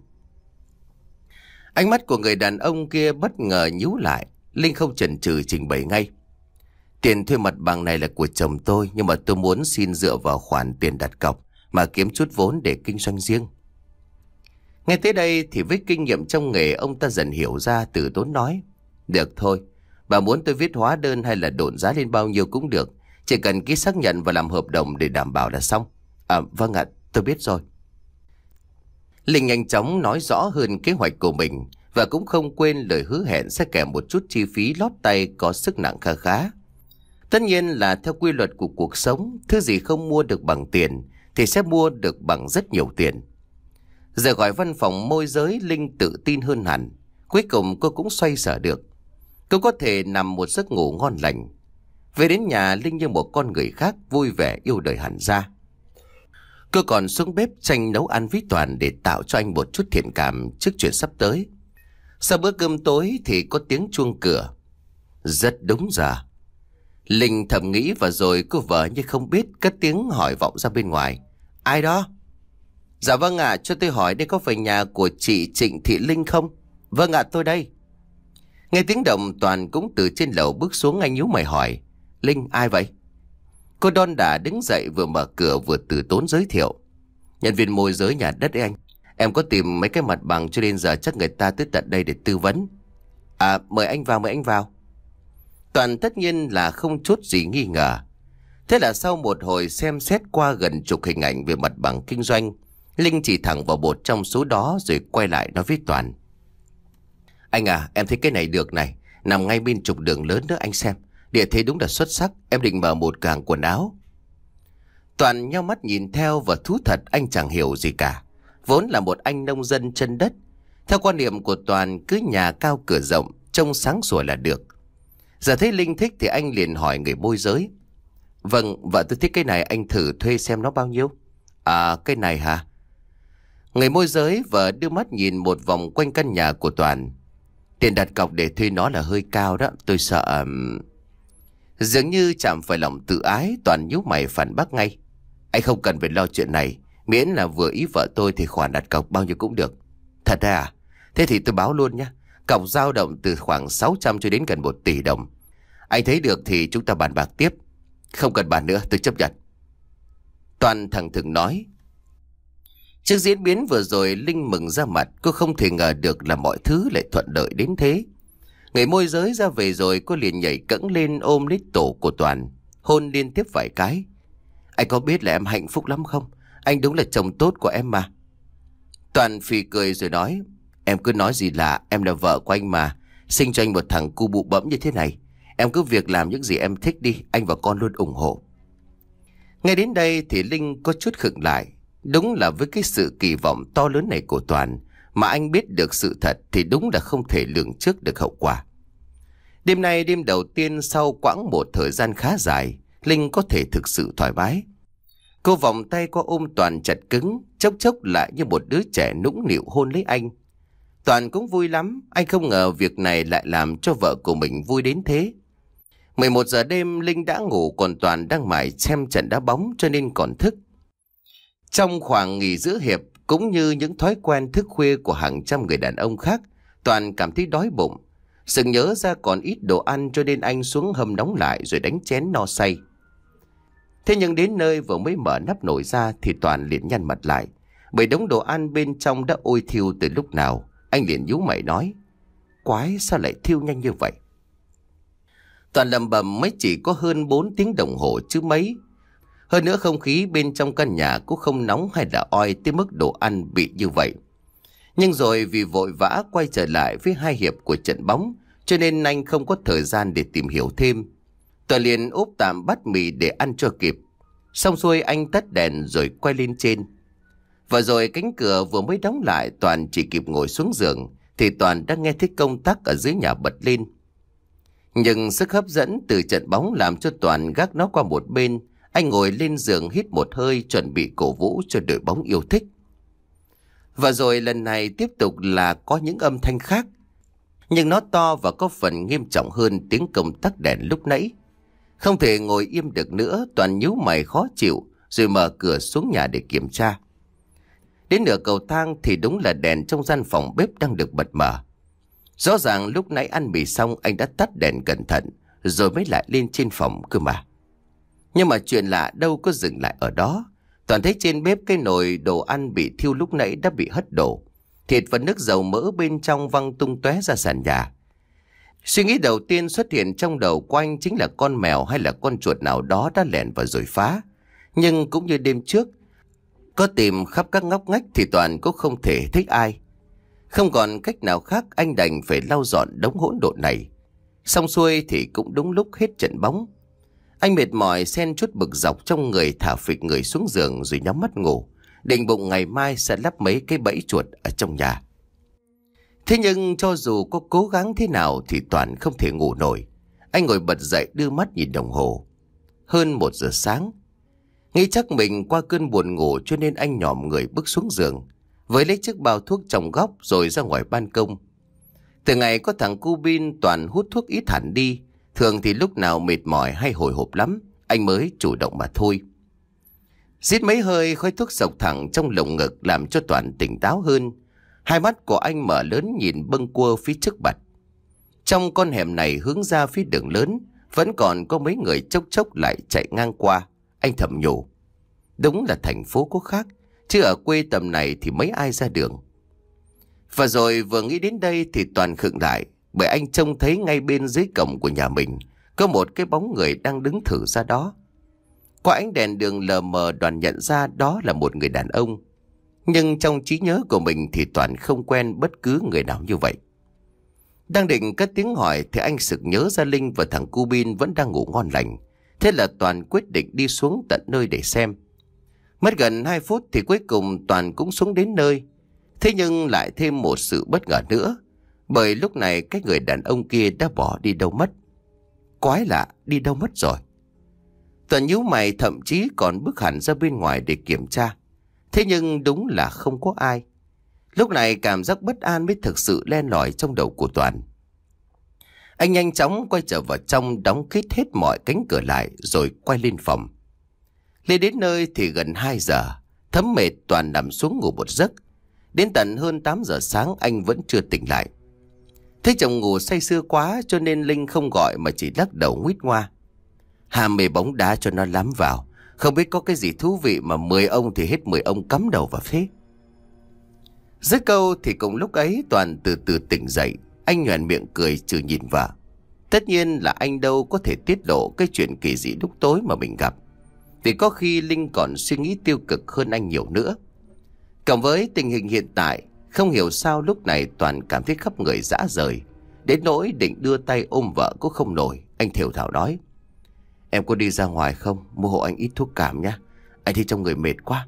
Ánh mắt của người đàn ông kia bất ngờ nhíu lại. Linh không chần chừ trình bày ngay. Tiền thuê mặt bằng này là của chồng tôi, nhưng mà tôi muốn xin dựa vào khoản tiền đặt cọc mà kiếm chút vốn để kinh doanh riêng. Nghe tới đây thì với kinh nghiệm trong nghề, ông ta dần hiểu ra, từ tốn nói. Được thôi, bà muốn tôi viết hóa đơn hay là độn giá lên bao nhiêu cũng được. Chỉ cần ký xác nhận và làm hợp đồng để đảm bảo là xong. À vâng ạ, tôi biết rồi. Linh nhanh chóng nói rõ hơn kế hoạch của mình và cũng không quên lời hứa hẹn sẽ kèm một chút chi phí lót tay có sức nặng khá khá. Tất nhiên là theo quy luật của cuộc sống, thứ gì không mua được bằng tiền thì sẽ mua được bằng rất nhiều tiền. Rời khỏi văn phòng môi giới, Linh tự tin hơn hẳn. Cuối cùng cô cũng xoay sở được. Cô có thể nằm một giấc ngủ ngon lành. Về đến nhà, Linh như một con người khác, vui vẻ yêu đời hẳn ra. Cô còn xuống bếp tranh nấu ăn với Toàn để tạo cho anh một chút thiện cảm trước chuyện sắp tới. Sau bữa cơm tối thì có tiếng chuông cửa. Rất đúng giờ. Linh thầm nghĩ và rồi cô vợ như không biết cất tiếng hỏi vọng ra bên ngoài. Ai đó? Dạ vâng ạ, cho tôi hỏi đây có phải nhà của chị Trịnh Thị Linh không? Vâng ạ, tôi đây. Nghe tiếng động, Toàn cũng từ trên lầu bước xuống, anh nhíu mày hỏi. Linh, ai vậy? Cô đon đả đứng dậy, vừa mở cửa vừa từ tốn giới thiệu. Nhân viên môi giới nhà đất ấy anh. Em có tìm mấy cái mặt bằng cho nên giờ chắc người ta tới tận đây để tư vấn. À, mời anh vào, mời anh vào. Toàn tất nhiên là không chút gì nghi ngờ. Thế là sau một hồi xem xét qua gần chục hình ảnh về mặt bằng kinh doanh, Linh chỉ thẳng vào một trong số đó rồi quay lại nói với Toàn. Anh à, em thấy cái này được này, nằm ngay bên trục đường lớn đó anh xem. Địa thế đúng là xuất sắc, em định mở một cửa hàng quần áo. Toàn nhao mắt nhìn theo và thú thật anh chẳng hiểu gì cả. Vốn là một anh nông dân chân đất. Theo quan niệm của Toàn, cứ nhà cao cửa rộng, trông sáng sủa là được. Giờ thấy Linh thích thì anh liền hỏi người môi giới. Vâng, vợ tôi thích cái này, anh thử thuê xem nó bao nhiêu. À, cái này hả? Người môi giới vợ đưa mắt nhìn một vòng quanh căn nhà của Toàn. Tiền đặt cọc để thuê nó là hơi cao đó, tôi sợ... Dường như chạm phải lòng tự ái, Toàn nhíu mày phản bác ngay. Anh không cần phải lo chuyện này, miễn là vừa ý vợ tôi thì khoản đặt cọc bao nhiêu cũng được. Thật à? Thế thì tôi báo luôn nhé. Cọc dao động từ khoảng sáu trăm cho đến gần một tỷ đồng. Anh thấy được thì chúng ta bàn bạc tiếp. Không cần bàn nữa, tôi chấp nhận. Toàn thẳng thừng nói. Trước diễn biến vừa rồi, Linh mừng ra mặt. Cô không thể ngờ được là mọi thứ lại thuận lợi đến thế. Người môi giới ra về rồi, cô liền nhảy cẫng lên ôm lấy tổ của Toàn, hôn liên tiếp vài cái. Anh có biết là em hạnh phúc lắm không? Anh đúng là chồng tốt của em mà. Toàn phì cười rồi nói. Em cứ nói gì lạ, em là vợ của anh mà. Sinh cho anh một thằng cu bụ bẫm như thế này. Em cứ việc làm những gì em thích đi, anh và con luôn ủng hộ. Ngay đến đây thì Linh có chút khựng lại. Đúng là với cái sự kỳ vọng to lớn này của Toàn mà anh biết được sự thật thì đúng là không thể lường trước được hậu quả. Đêm nay, đêm đầu tiên sau quãng một thời gian khá dài, Linh có thể thực sự thoải mái. Cô vòng tay qua ôm Toàn chặt cứng, chốc chốc lại như một đứa trẻ nũng nịu hôn lấy anh. Toàn cũng vui lắm, anh không ngờ việc này lại làm cho vợ của mình vui đến thế. mười một giờ đêm, Linh đã ngủ còn Toàn đang mải xem trận đá bóng cho nên còn thức. Trong khoảng nghỉ giữa hiệp, cũng như những thói quen thức khuya của hàng trăm người đàn ông khác, Toàn cảm thấy đói bụng. Sực nhớ ra còn ít đồ ăn cho nên anh xuống hầm nóng lại rồi đánh chén no say. Thế nhưng đến nơi vừa mới mở nắp nồi ra thì Toàn liền nhăn mặt lại, bởi đống đồ ăn bên trong đã ôi thiêu từ lúc nào. Anh liền nhíu mày nói: Quái, sao lại thiêu nhanh như vậy? Toàn lầm bầm mới chỉ có hơn bốn tiếng đồng hồ chứ mấy. Hơn nữa không khí bên trong căn nhà cũng không nóng hay là oi tới mức đồ ăn bị như vậy. Nhưng rồi vì vội vã quay trở lại với hai hiệp của trận bóng, cho nên anh không có thời gian để tìm hiểu thêm. Toàn liền úp tạm bát mì để ăn cho kịp. Xong xuôi anh tắt đèn rồi quay lên trên. Và rồi cánh cửa vừa mới đóng lại, Toàn chỉ kịp ngồi xuống giường thì Toàn đã nghe thấy công tắc ở dưới nhà bật lên. Nhưng sức hấp dẫn từ trận bóng làm cho Toàn gác nó qua một bên. Anh ngồi lên giường hít một hơi, chuẩn bị cổ vũ cho đội bóng yêu thích. Và rồi lần này tiếp tục là có những âm thanh khác, nhưng nó to và có phần nghiêm trọng hơn tiếng công tắc đèn lúc nãy. Không thể ngồi im được nữa, Toàn nhíu mày khó chịu rồi mở cửa xuống nhà để kiểm tra. Đến nửa cầu thang thì đúng là đèn trong gian phòng bếp đang được bật mở. Rõ ràng lúc nãy ăn mì xong anh đã tắt đèn cẩn thận rồi mới lại lên trên phòng cơ mà. Nhưng mà chuyện lạ đâu có dừng lại ở đó. Toàn thấy trên bếp cái nồi đồ ăn bị thiêu lúc nãy đã bị hất đổ. Thịt và nước dầu mỡ bên trong văng tung tóe ra sàn nhà. Suy nghĩ đầu tiên xuất hiện trong đầu của anh chính là con mèo hay là con chuột nào đó đã lẻn vào rồi phá. Nhưng cũng như đêm trước, có tìm khắp các ngóc ngách thì Toàn cũng không thể thích ai. Không còn cách nào khác, anh đành phải lau dọn đống hỗn độn này. Xong xuôi thì cũng đúng lúc hết trận bóng. Anh mệt mỏi xen chút bực dọc trong người, thả phịch người xuống giường rồi nhắm mắt ngủ, định bụng ngày mai sẽ lắp mấy cái bẫy chuột ở trong nhà. Thế nhưng cho dù có cố gắng thế nào thì Toàn không thể ngủ nổi. Anh ngồi bật dậy đưa mắt nhìn đồng hồ. Hơn một giờ sáng. Nghĩ chắc mình qua cơn buồn ngủ cho nên anh nhòm người bước xuống giường, với lấy chiếc bao thuốc trong góc rồi ra ngoài ban công. Từ ngày có thằng cu bin, Toàn hút thuốc ít hẳn đi. Thường thì lúc nào mệt mỏi hay hồi hộp lắm, anh mới chủ động mà thôi. Rít mấy hơi, khói thuốc sộc thẳng trong lồng ngực làm cho Toàn tỉnh táo hơn. Hai mắt của anh mở lớn nhìn bâng quơ phía trước mặt. Trong con hẻm này hướng ra phía đường lớn, vẫn còn có mấy người chốc chốc lại chạy ngang qua. Anh thầm nhủ, đúng là thành phố có khác, chứ ở quê tầm này thì mấy ai ra đường. Và rồi vừa nghĩ đến đây thì Toàn khựng lại, bởi anh trông thấy ngay bên dưới cổng của nhà mình có một cái bóng người đang đứng thử ra đó. Qua ánh đèn đường lờ mờ, Đoàn nhận ra đó là một người đàn ông. Nhưng trong trí nhớ của mình thì Toàn không quen bất cứ người nào như vậy. Đang định cất tiếng hỏi thì anh sực nhớ ra Linh và thằng cu bin vẫn đang ngủ ngon lành. Thế là Toàn quyết định đi xuống tận nơi để xem. Mất gần hai phút thì cuối cùng Toàn cũng xuống đến nơi. Thế nhưng lại thêm một sự bất ngờ nữa, bởi lúc này cái người đàn ông kia đã bỏ đi đâu mất. Quái lạ, đi đâu mất rồi? Toàn nhíu mày, thậm chí còn bước hẳn ra bên ngoài để kiểm tra. Thế nhưng đúng là không có ai. Lúc này cảm giác bất an mới thực sự len lỏi trong đầu của Toàn. Anh nhanh chóng quay trở vào trong, đóng kít hết mọi cánh cửa lại rồi quay lên phòng. Lên đến nơi thì gần hai giờ. Thấm mệt, Toàn nằm xuống ngủ một giấc. Đến tận hơn tám giờ sáng anh vẫn chưa tỉnh lại. Thấy chồng ngủ say sưa quá cho nên Linh không gọi mà chỉ lắc đầu nguýt ngoa. Ham mê bóng đá cho nó lắm vào. Không biết có cái gì thú vị mà mười ông thì hết mười ông cắm đầu vào thế. Dứt câu thì cùng lúc ấy Toàn từ từ tỉnh dậy. Anh nhoẻn miệng cười chừ nhìn vợ. Tất nhiên là anh đâu có thể tiết lộ cái chuyện kỳ dị lúc tối mà mình gặp, vì có khi Linh còn suy nghĩ tiêu cực hơn anh nhiều nữa. Cộng với tình hình hiện tại, không hiểu sao lúc này Toàn cảm thấy khắp người rã rời, đến nỗi định đưa tay ôm vợ cũng không nổi. Anh thều thào nói, em có đi ra ngoài không? Mua hộ anh ít thuốc cảm nhé. Anh thấy trong người mệt quá.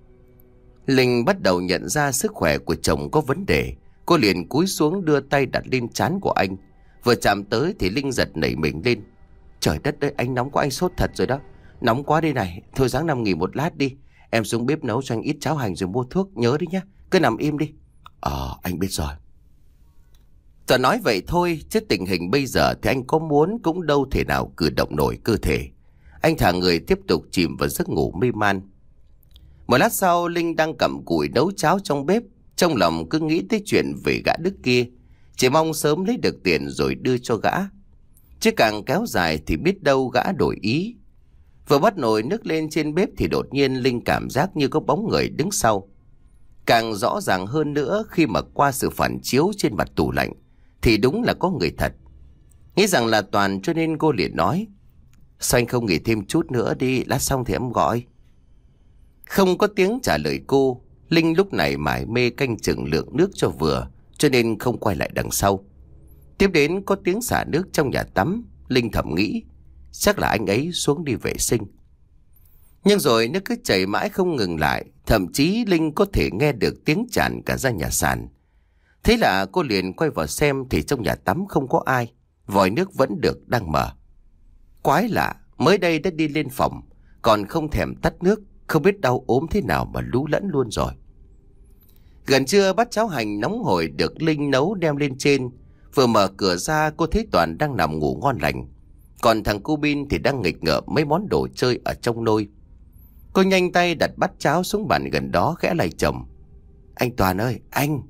Linh bắt đầu nhận ra sức khỏe của chồng có vấn đề. Cô liền cúi xuống đưa tay đặt lên trán của anh. Vừa chạm tới thì Linh giật nảy mình lên. Trời đất ơi, anh nóng quá, anh sốt thật rồi đó. Nóng quá đây này, thôi ráng nằm nghỉ một lát đi. Em xuống bếp nấu cho anh ít cháo hành rồi mua thuốc, nhớ đi nhá. Cứ nằm im đi. Ờ, anh biết rồi. Toàn nói vậy thôi, chứ tình hình bây giờ thì anh có muốn cũng đâu thể nào cử động nổi cơ thể. Anh thả người tiếp tục chìm vào giấc ngủ mê man. Một lát sau, Linh đang cặm cụi nấu cháo trong bếp. Trong lòng cứ nghĩ tới chuyện về gã Đức kia, chỉ mong sớm lấy được tiền rồi đưa cho gã. Chứ càng kéo dài thì biết đâu gã đổi ý. Vừa bắt nồi nước lên trên bếp thì đột nhiên Linh cảm giác như có bóng người đứng sau. Càng rõ ràng hơn nữa khi mà qua sự phản chiếu trên mặt tủ lạnh thì đúng là có người thật. Nghĩ rằng là Toàn cho nên cô liền nói: Sao anh không nghỉ thêm chút nữa đi, lát xong thì em gọi. Không có tiếng trả lời cô. Linh lúc này mải mê canh chừng lượng nước cho vừa, cho nên không quay lại đằng sau. Tiếp đến có tiếng xả nước trong nhà tắm. Linh thầm nghĩ chắc là anh ấy xuống đi vệ sinh. Nhưng rồi nước cứ chảy mãi không ngừng lại. Thậm chí Linh có thể nghe được tiếng tràn cả ra nhà sàn. Thế là cô liền quay vào xem thì trong nhà tắm không có ai. Vòi nước vẫn được đang mở. Quái lạ, mới đây đã đi lên phòng, còn không thèm tắt nước, không biết đau ốm thế nào mà lú lẫn luôn rồi. Gần trưa bát cháo hành nóng hổi được Linh nấu đem lên trên. Vừa mở cửa ra cô thấy Toàn đang nằm ngủ ngon lành. Còn thằng cu Bin thì đang nghịch ngợm mấy món đồ chơi ở trong nôi. Cô nhanh tay đặt bát cháo xuống bàn gần đó khẽ lạy chồng: Anh Toàn ơi, anh!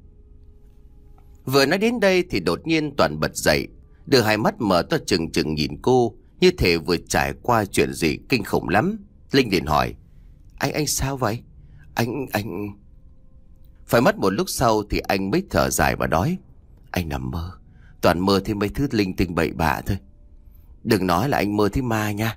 Vừa nói đến đây thì đột nhiên Toàn bật dậy, đưa hai mắt mở to trừng trừng nhìn cô, như thể vừa trải qua chuyện gì kinh khủng lắm. Linh liền hỏi: Anh, anh sao vậy? Anh, anh... Phải mất một lúc sau thì anh mới thở dài và nói: Anh nằm mơ, Toàn mơ thêm mấy thứ linh tinh bậy bạ thôi. Đừng nói là anh mơ thấy ma nha.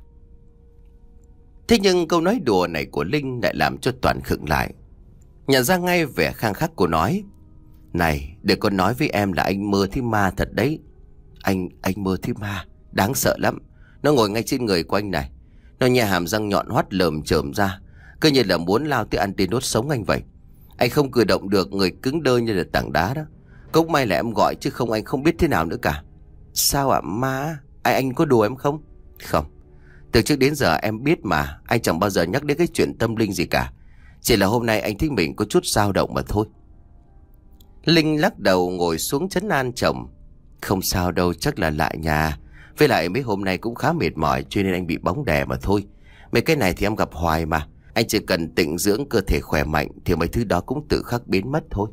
Thế nhưng câu nói đùa này của Linh lại làm cho Toàn khựng lại. Nhận ra ngay vẻ khăng khắc của nói: Này, đừng có nói với em là anh mơ thấy ma thật đấy. Anh, anh mơ thấy ma, đáng sợ lắm. Nó ngồi ngay trên người của anh này. Nó nhè hàm răng nhọn hoắt lởm chởm ra, cứ như là muốn lao tới ăn tươi nuốt sống anh vậy. Anh không cử động được, người cứng đơ như là tảng đá đó. Cũng may là em gọi chứ không anh không biết thế nào nữa cả. Sao ạ? Ma? Ai, anh có đùa em không? Không. Từ trước đến giờ em biết mà, anh chẳng bao giờ nhắc đến cái chuyện tâm linh gì cả. Chỉ là hôm nay anh thấy mình có chút dao động mà thôi. Linh lắc đầu ngồi xuống trấn an chồng: Không sao đâu, chắc là lại nhà. Với lại mấy hôm nay cũng khá mệt mỏi cho nên anh bị bóng đè mà thôi. Mấy cái này thì em gặp hoài mà. Anh chỉ cần tịnh dưỡng cơ thể khỏe mạnh thì mấy thứ đó cũng tự khắc biến mất thôi.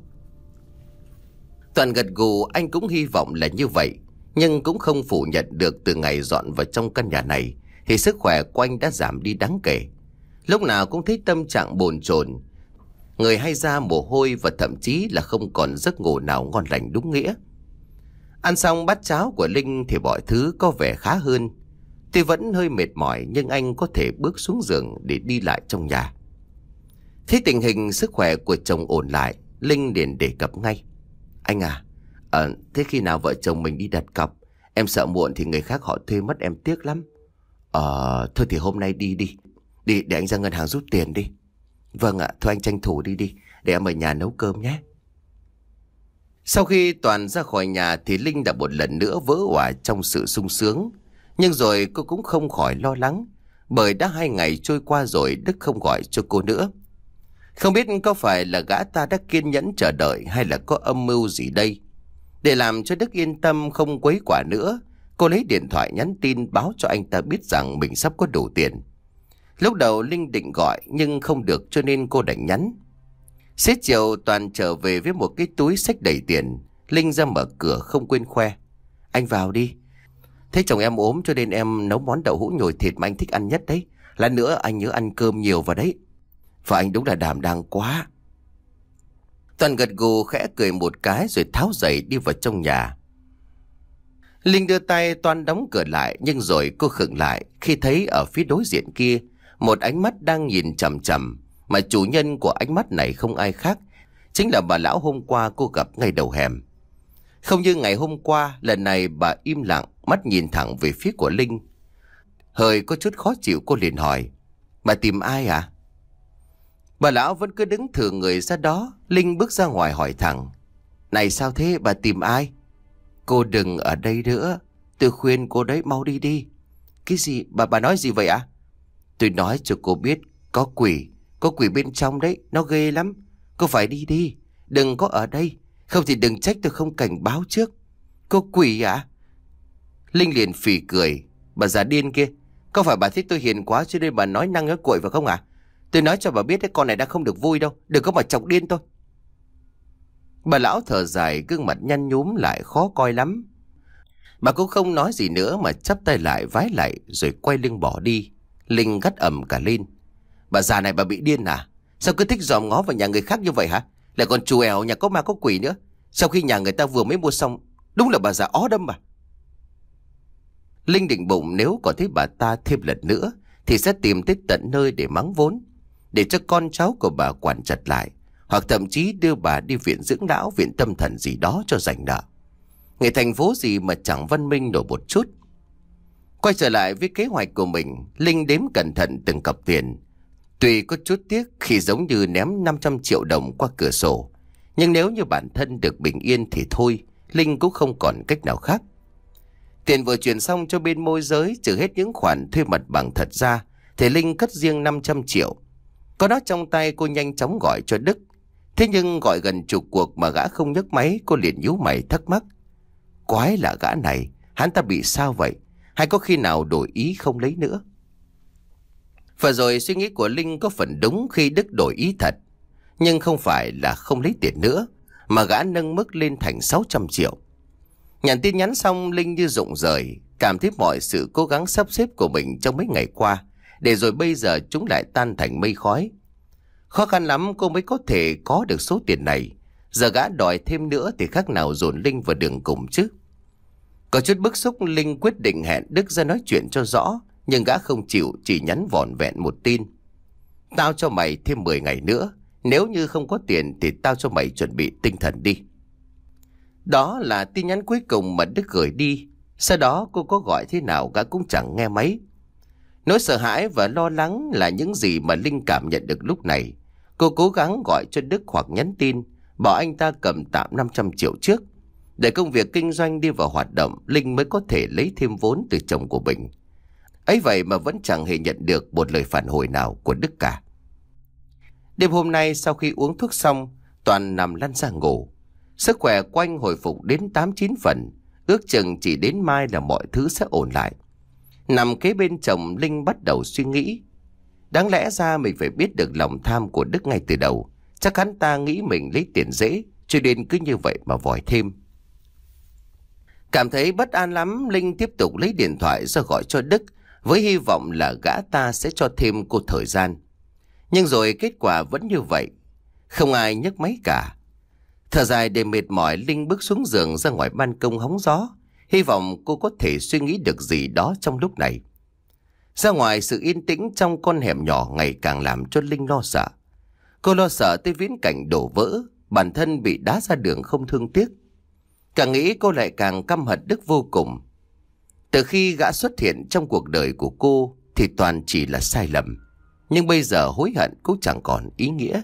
Toàn gật gù, anh cũng hy vọng là như vậy. Nhưng cũng không phủ nhận được từ ngày dọn vào trong căn nhà này thì sức khỏe của anh đã giảm đi đáng kể. Lúc nào cũng thấy tâm trạng bồn chồn, người hay ra mồ hôi và thậm chí là không còn giấc ngủ nào ngon lành đúng nghĩa. Ăn xong bát cháo của Linh thì mọi thứ có vẻ khá hơn. Tuy vẫn hơi mệt mỏi nhưng anh có thể bước xuống giường để đi lại trong nhà. Thấy tình hình sức khỏe của chồng ổn lại, Linh liền đề cập ngay: Anh à, à thế khi nào vợ chồng mình đi đặt cọc? Em sợ muộn thì người khác họ thuê mất, em tiếc lắm. Ờ, thôi thì hôm nay đi đi. Đi để anh ra ngân hàng rút tiền đi. Vâng ạ, thôi anh tranh thủ đi đi, để em ở nhà nấu cơm nhé. Sau khi Toàn ra khỏi nhà thì Linh đã một lần nữa vỡ òa trong sự sung sướng. Nhưng rồi cô cũng không khỏi lo lắng, bởi đã hai ngày trôi qua rồi Đức không gọi cho cô nữa. Không biết có phải là gã ta đã kiên nhẫn chờ đợi hay là có âm mưu gì đây. Để làm cho Đức yên tâm không quấy quả nữa, cô lấy điện thoại nhắn tin báo cho anh ta biết rằng mình sắp có đủ tiền. Lúc đầu Linh định gọi nhưng không được cho nên cô đành nhắn. Xế chiều Toàn trở về với một cái túi xách đầy tiền. Linh ra mở cửa không quên khoe: Anh vào đi. Thấy chồng em ốm cho nên em nấu món đậu hũ nhồi thịt mà anh thích ăn nhất đấy. Lát nữa anh nhớ ăn cơm nhiều vào đấy. Và anh đúng là đảm đang quá. Toàn gật gù khẽ cười một cái rồi tháo giày đi vào trong nhà. Linh đưa tay toan đóng cửa lại, nhưng rồi cô khựng lại khi thấy ở phía đối diện kia một ánh mắt đang nhìn chằm chằm, mà chủ nhân của ánh mắt này không ai khác, chính là bà lão hôm qua cô gặp ngay đầu hẻm. Không như ngày hôm qua, lần này bà im lặng, mắt nhìn thẳng về phía của Linh. Hơi có chút khó chịu, cô liền hỏi: Bà tìm ai à? Bà lão vẫn cứ đứng thừ người ra đó. Linh bước ra ngoài hỏi thẳng: Này sao thế, bà tìm ai? Cô đừng ở đây nữa, tôi khuyên cô đấy, mau đi đi. Cái gì? Bà bà nói gì vậy ạ? À? Tôi nói cho cô biết, có quỷ, có quỷ bên trong đấy, nó ghê lắm. Cô phải đi đi, đừng có ở đây, không thì đừng trách tôi không cảnh báo trước. Cô quỷ à? Linh liền phì cười: Bà già điên kia, có phải bà thích tôi hiền quá cho nên bà nói năng nói cuội phải không à? Tôi nói cho bà biết cái con này đang không được vui đâu, đừng có mà chọc điên tôi. Bà lão thở dài, gương mặt nhăn nhúm lại khó coi lắm. Bà cũng không nói gì nữa mà chắp tay lại vái lại rồi quay lưng bỏ đi. Linh gắt ầm cả lên. Bà già này bà bị điên à? Sao cứ thích dòm ngó vào nhà người khác như vậy hả? Lại còn chù ẻo nhà có ma có quỷ nữa. Sau khi nhà người ta vừa mới mua xong. Đúng là bà già ó đâm mà. Linh định bụng nếu còn thấy bà ta thêm lần nữa thì sẽ tìm tới tận nơi để mắng vốn, để cho con cháu của bà quản chặt lại, hoặc thậm chí đưa bà đi viện dưỡng lão, viện tâm thần gì đó cho rảnh nợ. Người thành phố gì mà chẳng văn minh nổi một chút. Quay trở lại với kế hoạch của mình, Linh đếm cẩn thận từng cọc tiền. Tuy có chút tiếc khi giống như ném năm trăm triệu đồng qua cửa sổ, nhưng nếu như bản thân được bình yên thì thôi, Linh cũng không còn cách nào khác. Tiền vừa chuyển xong cho bên môi giới, trừ hết những khoản thuê mặt bằng thật ra, thì Linh cất riêng năm trăm triệu. Có đó trong tay, cô nhanh chóng gọi cho Đức. Thế nhưng gọi gần chục cuộc mà gã không nhấc máy, cô liền nhíu mày thắc mắc. Quái là gã này, hắn ta bị sao vậy? Hay có khi nào đổi ý không lấy nữa? Và rồi suy nghĩ của Linh có phần đúng khi Đức đổi ý thật. Nhưng không phải là không lấy tiền nữa, mà gã nâng mức lên thành sáu trăm triệu. Nhận tin nhắn xong, Linh như rụng rời, cảm thấy mọi sự cố gắng sắp xếp của mình trong mấy ngày qua, để rồi bây giờ chúng lại tan thành mây khói. Khó khăn lắm cô mới có thể có được số tiền này. Giờ gã đòi thêm nữa thì khác nào dồn Linh vào đường cùng chứ. Có chút bức xúc, Linh quyết định hẹn Đức ra nói chuyện cho rõ. Nhưng gã không chịu, chỉ nhắn vỏn vẹn một tin. Tao cho mày thêm mười ngày nữa. Nếu như không có tiền thì tao cho mày chuẩn bị tinh thần đi. Đó là tin nhắn cuối cùng mà Đức gửi đi. Sau đó cô có gọi thế nào gã cũng chẳng nghe máy. Nỗi sợ hãi và lo lắng là những gì mà Linh cảm nhận được lúc này. Cô cố gắng gọi cho Đức hoặc nhắn tin, bảo anh ta cầm tạm năm trăm triệu trước. Để công việc kinh doanh đi vào hoạt động, Linh mới có thể lấy thêm vốn từ chồng của mình. Ấy vậy mà vẫn chẳng hề nhận được một lời phản hồi nào của Đức cả. Đêm hôm nay sau khi uống thuốc xong, Toàn nằm lăn ra ngủ. Sức khỏe của anh hồi phục đến tám chín phần, ước chừng chỉ đến mai là mọi thứ sẽ ổn lại. Nằm kế bên chồng, Linh bắt đầu suy nghĩ. Đáng lẽ ra mình phải biết được lòng tham của Đức ngay từ đầu. Chắc hắn ta nghĩ mình lấy tiền dễ, cho nên cứ như vậy mà vòi thêm. Cảm thấy bất an lắm, Linh tiếp tục lấy điện thoại ra gọi cho Đức, với hy vọng là gã ta sẽ cho thêm cô thời gian. Nhưng rồi kết quả vẫn như vậy, không ai nhấc máy cả. Thở dài để mệt mỏi, Linh bước xuống giường ra ngoài ban công hóng gió, hy vọng cô có thể suy nghĩ được gì đó trong lúc này. Ra ngoài, sự yên tĩnh trong con hẻm nhỏ ngày càng làm cho Linh lo sợ. Cô lo sợ tới viễn cảnh đổ vỡ, bản thân bị đá ra đường không thương tiếc. Càng nghĩ cô lại càng căm hận Đức vô cùng. Từ khi gã xuất hiện trong cuộc đời của cô thì toàn chỉ là sai lầm. Nhưng bây giờ hối hận cũng chẳng còn ý nghĩa.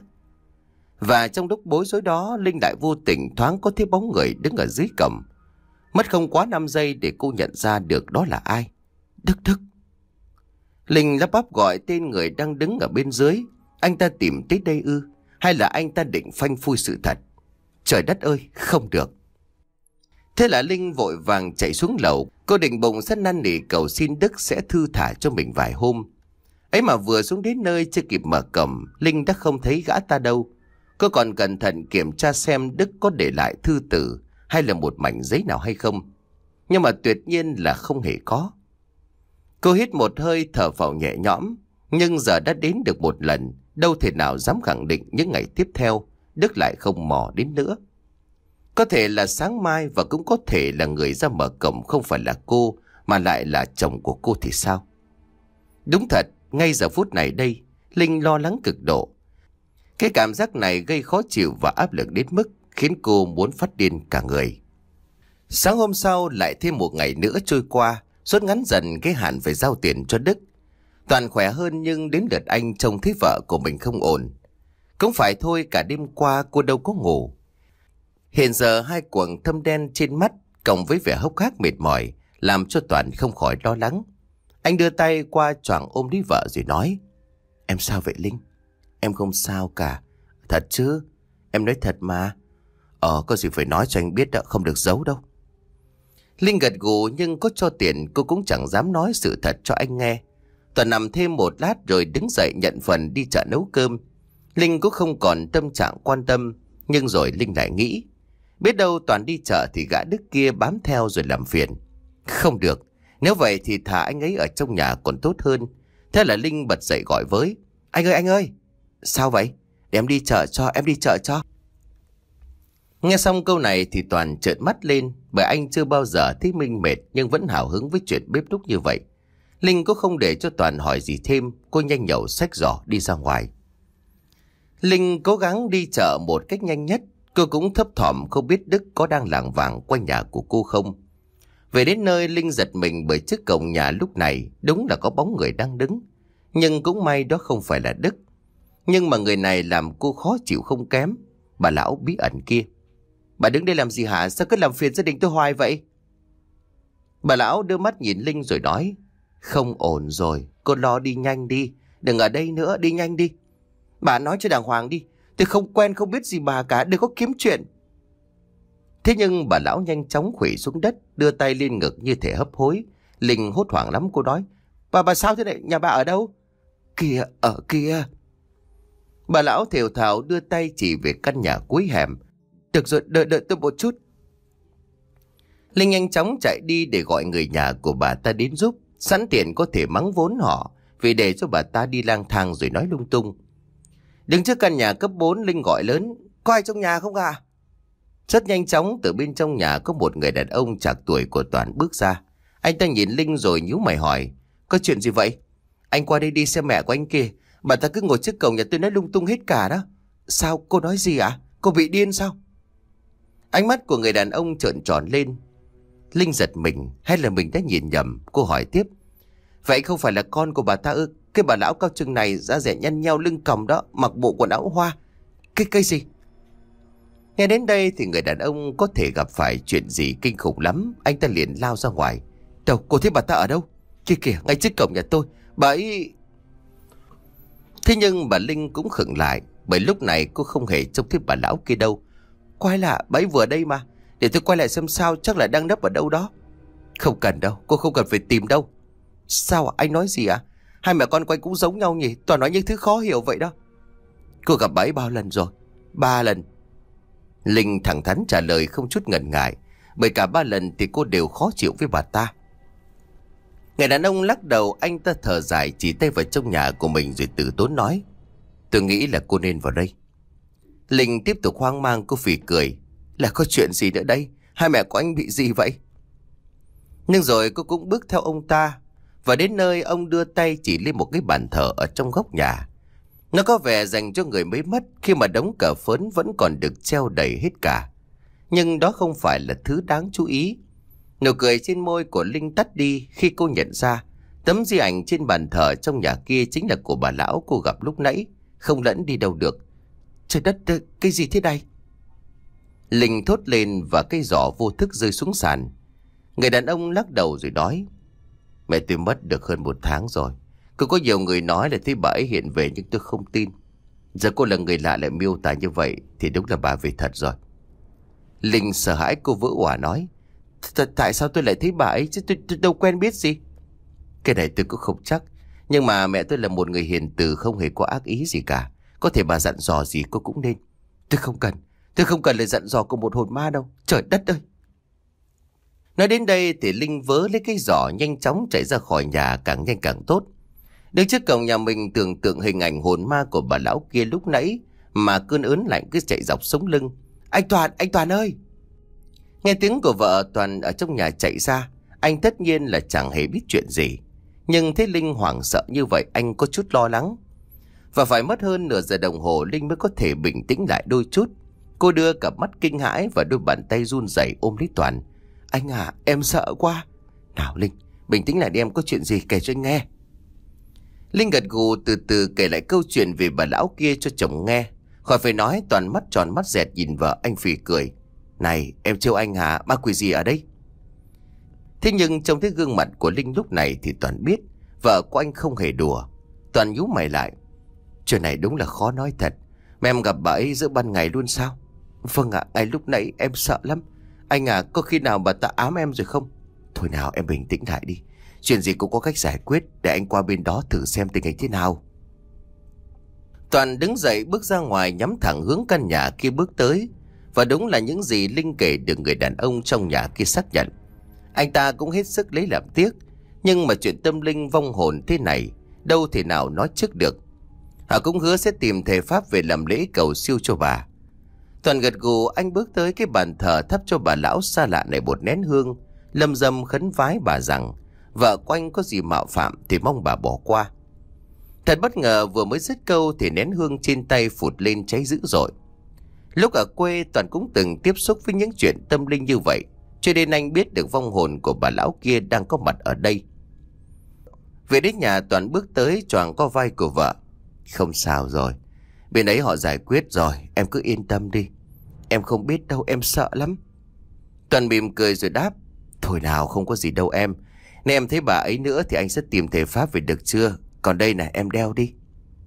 Và trong lúc bối rối đó, Linh đại vô tình thoáng có thấy bóng người đứng ở dưới cổng. Mất không quá năm giây để cô nhận ra được đó là ai. Đức Đức. Linh lắp bắp gọi tên người đang đứng ở bên dưới. Anh ta tìm tới đây ư? Hay là anh ta định phanh phui sự thật? Trời đất ơi, không được. Thế là Linh vội vàng chạy xuống lầu. Cô định bụng rất năn nỉ cầu xin Đức sẽ thư thả cho mình vài hôm. Ấy mà vừa xuống đến nơi chưa kịp mở cổng, Linh đã không thấy gã ta đâu. Cô còn cẩn thận kiểm tra xem Đức có để lại thư tử hay là một mảnh giấy nào hay không. Nhưng mà tuyệt nhiên là không hề có. Cô hít một hơi thở phào nhẹ nhõm. Nhưng giờ đã đến được một lần, đâu thể nào dám khẳng định những ngày tiếp theo Đức lại không mò đến nữa. Có thể là sáng mai, và cũng có thể là người ra mở cổng không phải là cô, mà lại là chồng của cô thì sao? Đúng thật, ngay giờ phút này đây, Linh lo lắng cực độ. Cái cảm giác này gây khó chịu và áp lực đến mức khiến cô muốn phát điên cả người. Sáng hôm sau lại thêm một ngày nữa trôi qua, rút ngắn dần cái hạn phải giao tiền cho Đức. Toàn khỏe hơn, nhưng đến lượt anh trông thấy vợ của mình không ổn. Cũng phải thôi, cả đêm qua cô đâu có ngủ. Hiện giờ hai quầng thâm đen trên mắt cộng với vẻ hốc hác mệt mỏi làm cho Toàn không khỏi lo lắng. Anh đưa tay qua choàng ôm lấy vợ rồi nói: Em sao vậy Linh? Em không sao cả. Thật chứ? Em nói thật mà. Ờ, có gì phải nói cho anh biết đó, không được giấu đâu. Linh gật gù, nhưng có cho tiền cô cũng chẳng dám nói sự thật cho anh nghe. Toàn nằm thêm một lát rồi đứng dậy nhận phần đi chợ nấu cơm. Linh cũng không còn tâm trạng quan tâm. Nhưng rồi Linh lại nghĩ, biết đâu Toàn đi chợ thì gã Đức kia bám theo rồi làm phiền. Không được, nếu vậy thì thả anh ấy ở trong nhà còn tốt hơn. Thế là Linh bật dậy gọi với: Anh ơi, anh ơi! Sao vậy? Để em đi chợ cho, em đi chợ cho. Nghe xong câu này thì Toàn trợn mắt lên, bởi anh chưa bao giờ thấy Minh mệt nhưng vẫn hào hứng với chuyện bếp núc như vậy. Linh cũng không để cho Toàn hỏi gì thêm, cô nhanh nhẩu xách giỏ đi ra ngoài. Linh cố gắng đi chợ một cách nhanh nhất. Cô cũng thấp thỏm không biết Đức có đang lảng vảng quanh nhà của cô không. Về đến nơi, Linh giật mình bởi trước cổng nhà lúc này đúng là có bóng người đang đứng. Nhưng cũng may đó không phải là Đức. Nhưng mà người này làm cô khó chịu không kém. Bà lão bí ẩn kia. Bà đứng đây làm gì hả? Sao cứ làm phiền gia đình tôi hoài vậy? Bà lão đưa mắt nhìn Linh rồi nói: Không ổn rồi, cô lo đi nhanh đi. Đừng ở đây nữa, đi nhanh đi. Bà nói cho đàng hoàng đi. Tôi không quen không biết gì bà cả, đừng có kiếm chuyện. Thế nhưng bà lão nhanh chóng khuỵu xuống đất, đưa tay lên ngực như thể hấp hối. Linh hốt hoảng lắm, cô nói: Bà bà sao thế này? Nhà bà ở đâu? Kìa, ở kia. Bà lão thều thào đưa tay chỉ về căn nhà cuối hẻm. Được rồi, đợi đợi tôi một chút. Linh nhanh chóng chạy đi để gọi người nhà của bà ta đến giúp, sẵn tiện có thể mắng vốn họ vì để cho bà ta đi lang thang rồi nói lung tung. Đứng trước căn nhà cấp bốn, Linh gọi lớn: Có ai trong nhà không à? Rất nhanh chóng từ bên trong nhà có một người đàn ông trạc tuổi của Toàn bước ra. Anh ta nhìn Linh rồi nhíu mày hỏi: Có chuyện gì vậy? Anh qua đây đi xem mẹ của anh kìa. Bà ta cứ ngồi trước cổng nhà tôi nói lung tung hết cả đó. Sao, cô nói gì ạ? À? Cô bị điên sao? Ánh mắt của người đàn ông trợn tròn lên. Linh giật mình, hay là mình đã nhìn nhầm? Cô hỏi tiếp: Vậy không phải là con của bà ta ư? Cái bà lão cao chừng này, da rẻ nhăn nheo lưng còng đó, mặc bộ quần áo hoa. Cái cây gì? Nghe đến đây thì người đàn ông có thể gặp phải chuyện gì kinh khủng lắm. Anh ta liền lao ra ngoài. Đâu, cô thấy bà ta ở đâu? Kìa kìa, ngay trước cổng nhà tôi. Bà ấy... Thế nhưng bà Linh cũng khựng lại, bởi lúc này cô không hề trông thấy bà lão kia đâu. Quay lại, bà ấy vừa đây mà. Để tôi quay lại xem sao, chắc là đang nấp ở đâu đó. Không cần đâu, cô không cần phải tìm đâu. Sao à? Anh nói gì ạ? À? Hai mẹ con quay cũng giống nhau nhỉ? Toàn nói những thứ khó hiểu vậy đó. Cô gặp bà ấy bao lần rồi? Ba lần. Linh thẳng thắn trả lời không chút ngần ngại, bởi cả ba lần thì cô đều khó chịu với bà ta. Người đàn ông lắc đầu, anh ta thở dài chỉ tay vào trong nhà của mình rồi từ tốn nói: Tôi nghĩ là cô nên vào đây. Linh tiếp tục hoang mang, cô phì cười: Là có chuyện gì nữa đây? Hai mẹ của anh bị gì vậy? Nhưng rồi cô cũng bước theo ông ta. Và đến nơi, ông đưa tay chỉ lên một cái bàn thờ ở trong góc nhà. Nó có vẻ dành cho người mới mất, khi mà đống cờ phớn vẫn còn được treo đầy hết cả. Nhưng đó không phải là thứ đáng chú ý. Nụ cười trên môi của Linh tắt đi khi cô nhận ra tấm di ảnh trên bàn thờ trong nhà kia chính là của bà lão cô gặp lúc nãy, không lẫn đi đâu được. Trời đất, cái gì thế này? Linh thốt lên và cây giỏ vô thức rơi xuống sàn. Người đàn ông lắc đầu rồi nói: Mẹ tôi mất được hơn một tháng rồi. Cứ có nhiều người nói là thấy bà ấy hiện về, nhưng tôi không tin. Giờ cô là người lạ lại miêu tả như vậy thì đúng là bà về thật rồi. Linh sợ hãi, cô vỡ òa nói: Tại sao tôi lại thấy bà ấy chứ tôi, tôi đâu quen biết gì. Cái này tôi cũng không chắc, nhưng mà mẹ tôi là một người hiền từ, không hề có ác ý gì cả. Có thể bà dặn dò gì cô cũng nên. Tôi không cần, tôi không cần lời dặn dò của một hồn ma đâu. Trời đất ơi! Nói đến đây thì Linh vớ lấy cái giỏ nhanh chóng chạy ra khỏi nhà, càng nhanh càng tốt. Đứng trước cổng nhà mình tưởng tượng hình ảnh hồn ma của bà lão kia lúc nãy mà cơn ớn lạnh cứ chạy dọc sống lưng. Anh Toàn, anh Toàn ơi! Nghe tiếng của vợ, Toàn ở trong nhà chạy ra. Anh tất nhiên là chẳng hề biết chuyện gì, nhưng thấy Linh hoảng sợ như vậy, anh có chút lo lắng. Và phải mất hơn nửa giờ đồng hồ Linh mới có thể bình tĩnh lại đôi chút. Cô đưa cặp mắt kinh hãi và đôi bàn tay run rẩy ôm lấy Toàn. Anh à, em sợ quá. Nào Linh, bình tĩnh lại đi em, có chuyện gì kể cho anh nghe. Linh gật gù từ từ kể lại câu chuyện về bà lão kia cho chồng nghe. Khỏi phải nói, Toàn mắt tròn mắt dẹt nhìn vợ, anh phì cười. Này, em trêu anh hả? Ma quỷ gì ở đây? Thế nhưng trông thấy gương mặt của Linh lúc này thì Toàn biết vợ của anh không hề đùa. Toàn nhíu mày lại. Chuyện này đúng là khó nói thật. Mà em gặp bà ấy giữa ban ngày luôn sao? Vâng ạ, à, ngay lúc nãy em sợ lắm. Anh à, có khi nào bà ta ám em rồi không? Thôi nào, em bình tĩnh lại đi. Chuyện gì cũng có cách giải quyết. Để anh qua bên đó thử xem tình hình thế nào. Toàn đứng dậy bước ra ngoài, nhắm thẳng hướng căn nhà kia bước tới. Và đúng là những gì Linh kể được người đàn ông trong nhà kia xác nhận. Anh ta cũng hết sức lấy làm tiếc. Nhưng mà chuyện tâm linh vong hồn thế này đâu thể nào nói trước được. Họ cũng hứa sẽ tìm thầy pháp về làm lễ cầu siêu cho bà. Toàn gật gù, anh bước tới cái bàn thờ thắp cho bà lão xa lạ này một nén hương, lâm dâm khấn vái bà rằng vợ của anh có gì mạo phạm thì mong bà bỏ qua. Thật bất ngờ, vừa mới dứt câu thì nén hương trên tay phụt lên cháy dữ dội. Lúc ở quê, Toàn cũng từng tiếp xúc với những chuyện tâm linh như vậy, cho nên anh biết được vong hồn của bà lão kia đang có mặt ở đây. Về đến nhà, Toàn bước tới choàng có vai của vợ. Không sao rồi, bên ấy họ giải quyết rồi, em cứ yên tâm đi. Em không biết đâu, em sợ lắm. Toàn mỉm cười rồi đáp, thôi nào, không có gì đâu em. Nếu em thấy bà ấy nữa thì anh sẽ tìm thầy pháp về được chưa? Còn đây này, em đeo đi.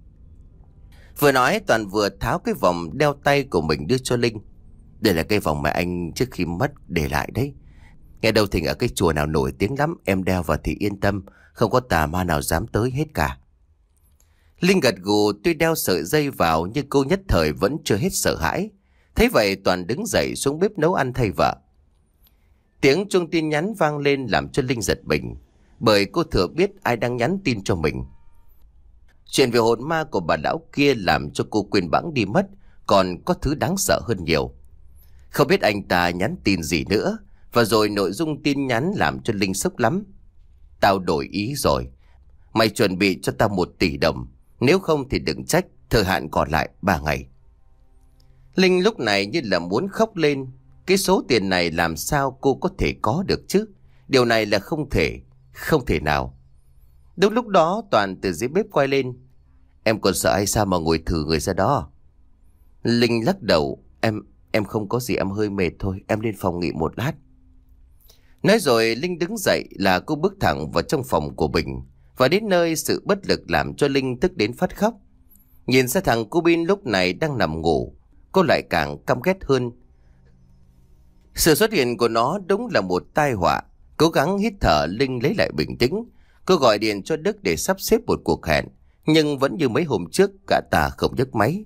Vừa nói, Toàn vừa tháo cái vòng đeo tay của mình đưa cho Linh. Đây là cái vòng mà anh trước khi mất để lại đấy. Nghe đâu thỉnh ở cái chùa nào nổi tiếng lắm, em đeo vào thì yên tâm, không có tà ma nào dám tới hết cả. Linh gật gù, tuy đeo sợi dây vào nhưng cô nhất thời vẫn chưa hết sợ hãi. Thấy vậy, Toàn đứng dậy xuống bếp nấu ăn thay vợ. Tiếng chuông tin nhắn vang lên làm cho Linh giật mình, bởi cô thừa biết ai đang nhắn tin cho mình. Chuyện về hồn ma của bà lão kia làm cho cô quên bẵng đi mất, còn có thứ đáng sợ hơn nhiều. Không biết anh ta nhắn tin gì nữa, và rồi nội dung tin nhắn làm cho Linh sốc lắm. Tao đổi ý rồi, mày chuẩn bị cho tao một tỷ đồng, nếu không thì đừng trách, thời hạn còn lại ba ngày. Linh lúc này như là muốn khóc lên. Cái số tiền này làm sao cô có thể có được chứ? Điều này là không thể, không thể nào. Đúng lúc đó, Toàn từ dưới bếp quay lên. Em còn sợ hay sao mà ngồi thử người ra đó? Linh lắc đầu. Em em không có gì, em hơi mệt thôi, em lên phòng nghỉ một lát. Nói rồi Linh đứng dậy là cô bước thẳng vào trong phòng của mình. Và đến nơi, sự bất lực làm cho Linh tức đến phát khóc. Nhìn ra thằng cô Bin lúc này đang nằm ngủ, cô lại càng căm ghét hơn. Sự xuất hiện của nó đúng là một tai họa. Cố gắng hít thở, Linh lấy lại bình tĩnh. Cô gọi điện cho Đức để sắp xếp một cuộc hẹn, nhưng vẫn như mấy hôm trước, cả tà không nhấc máy.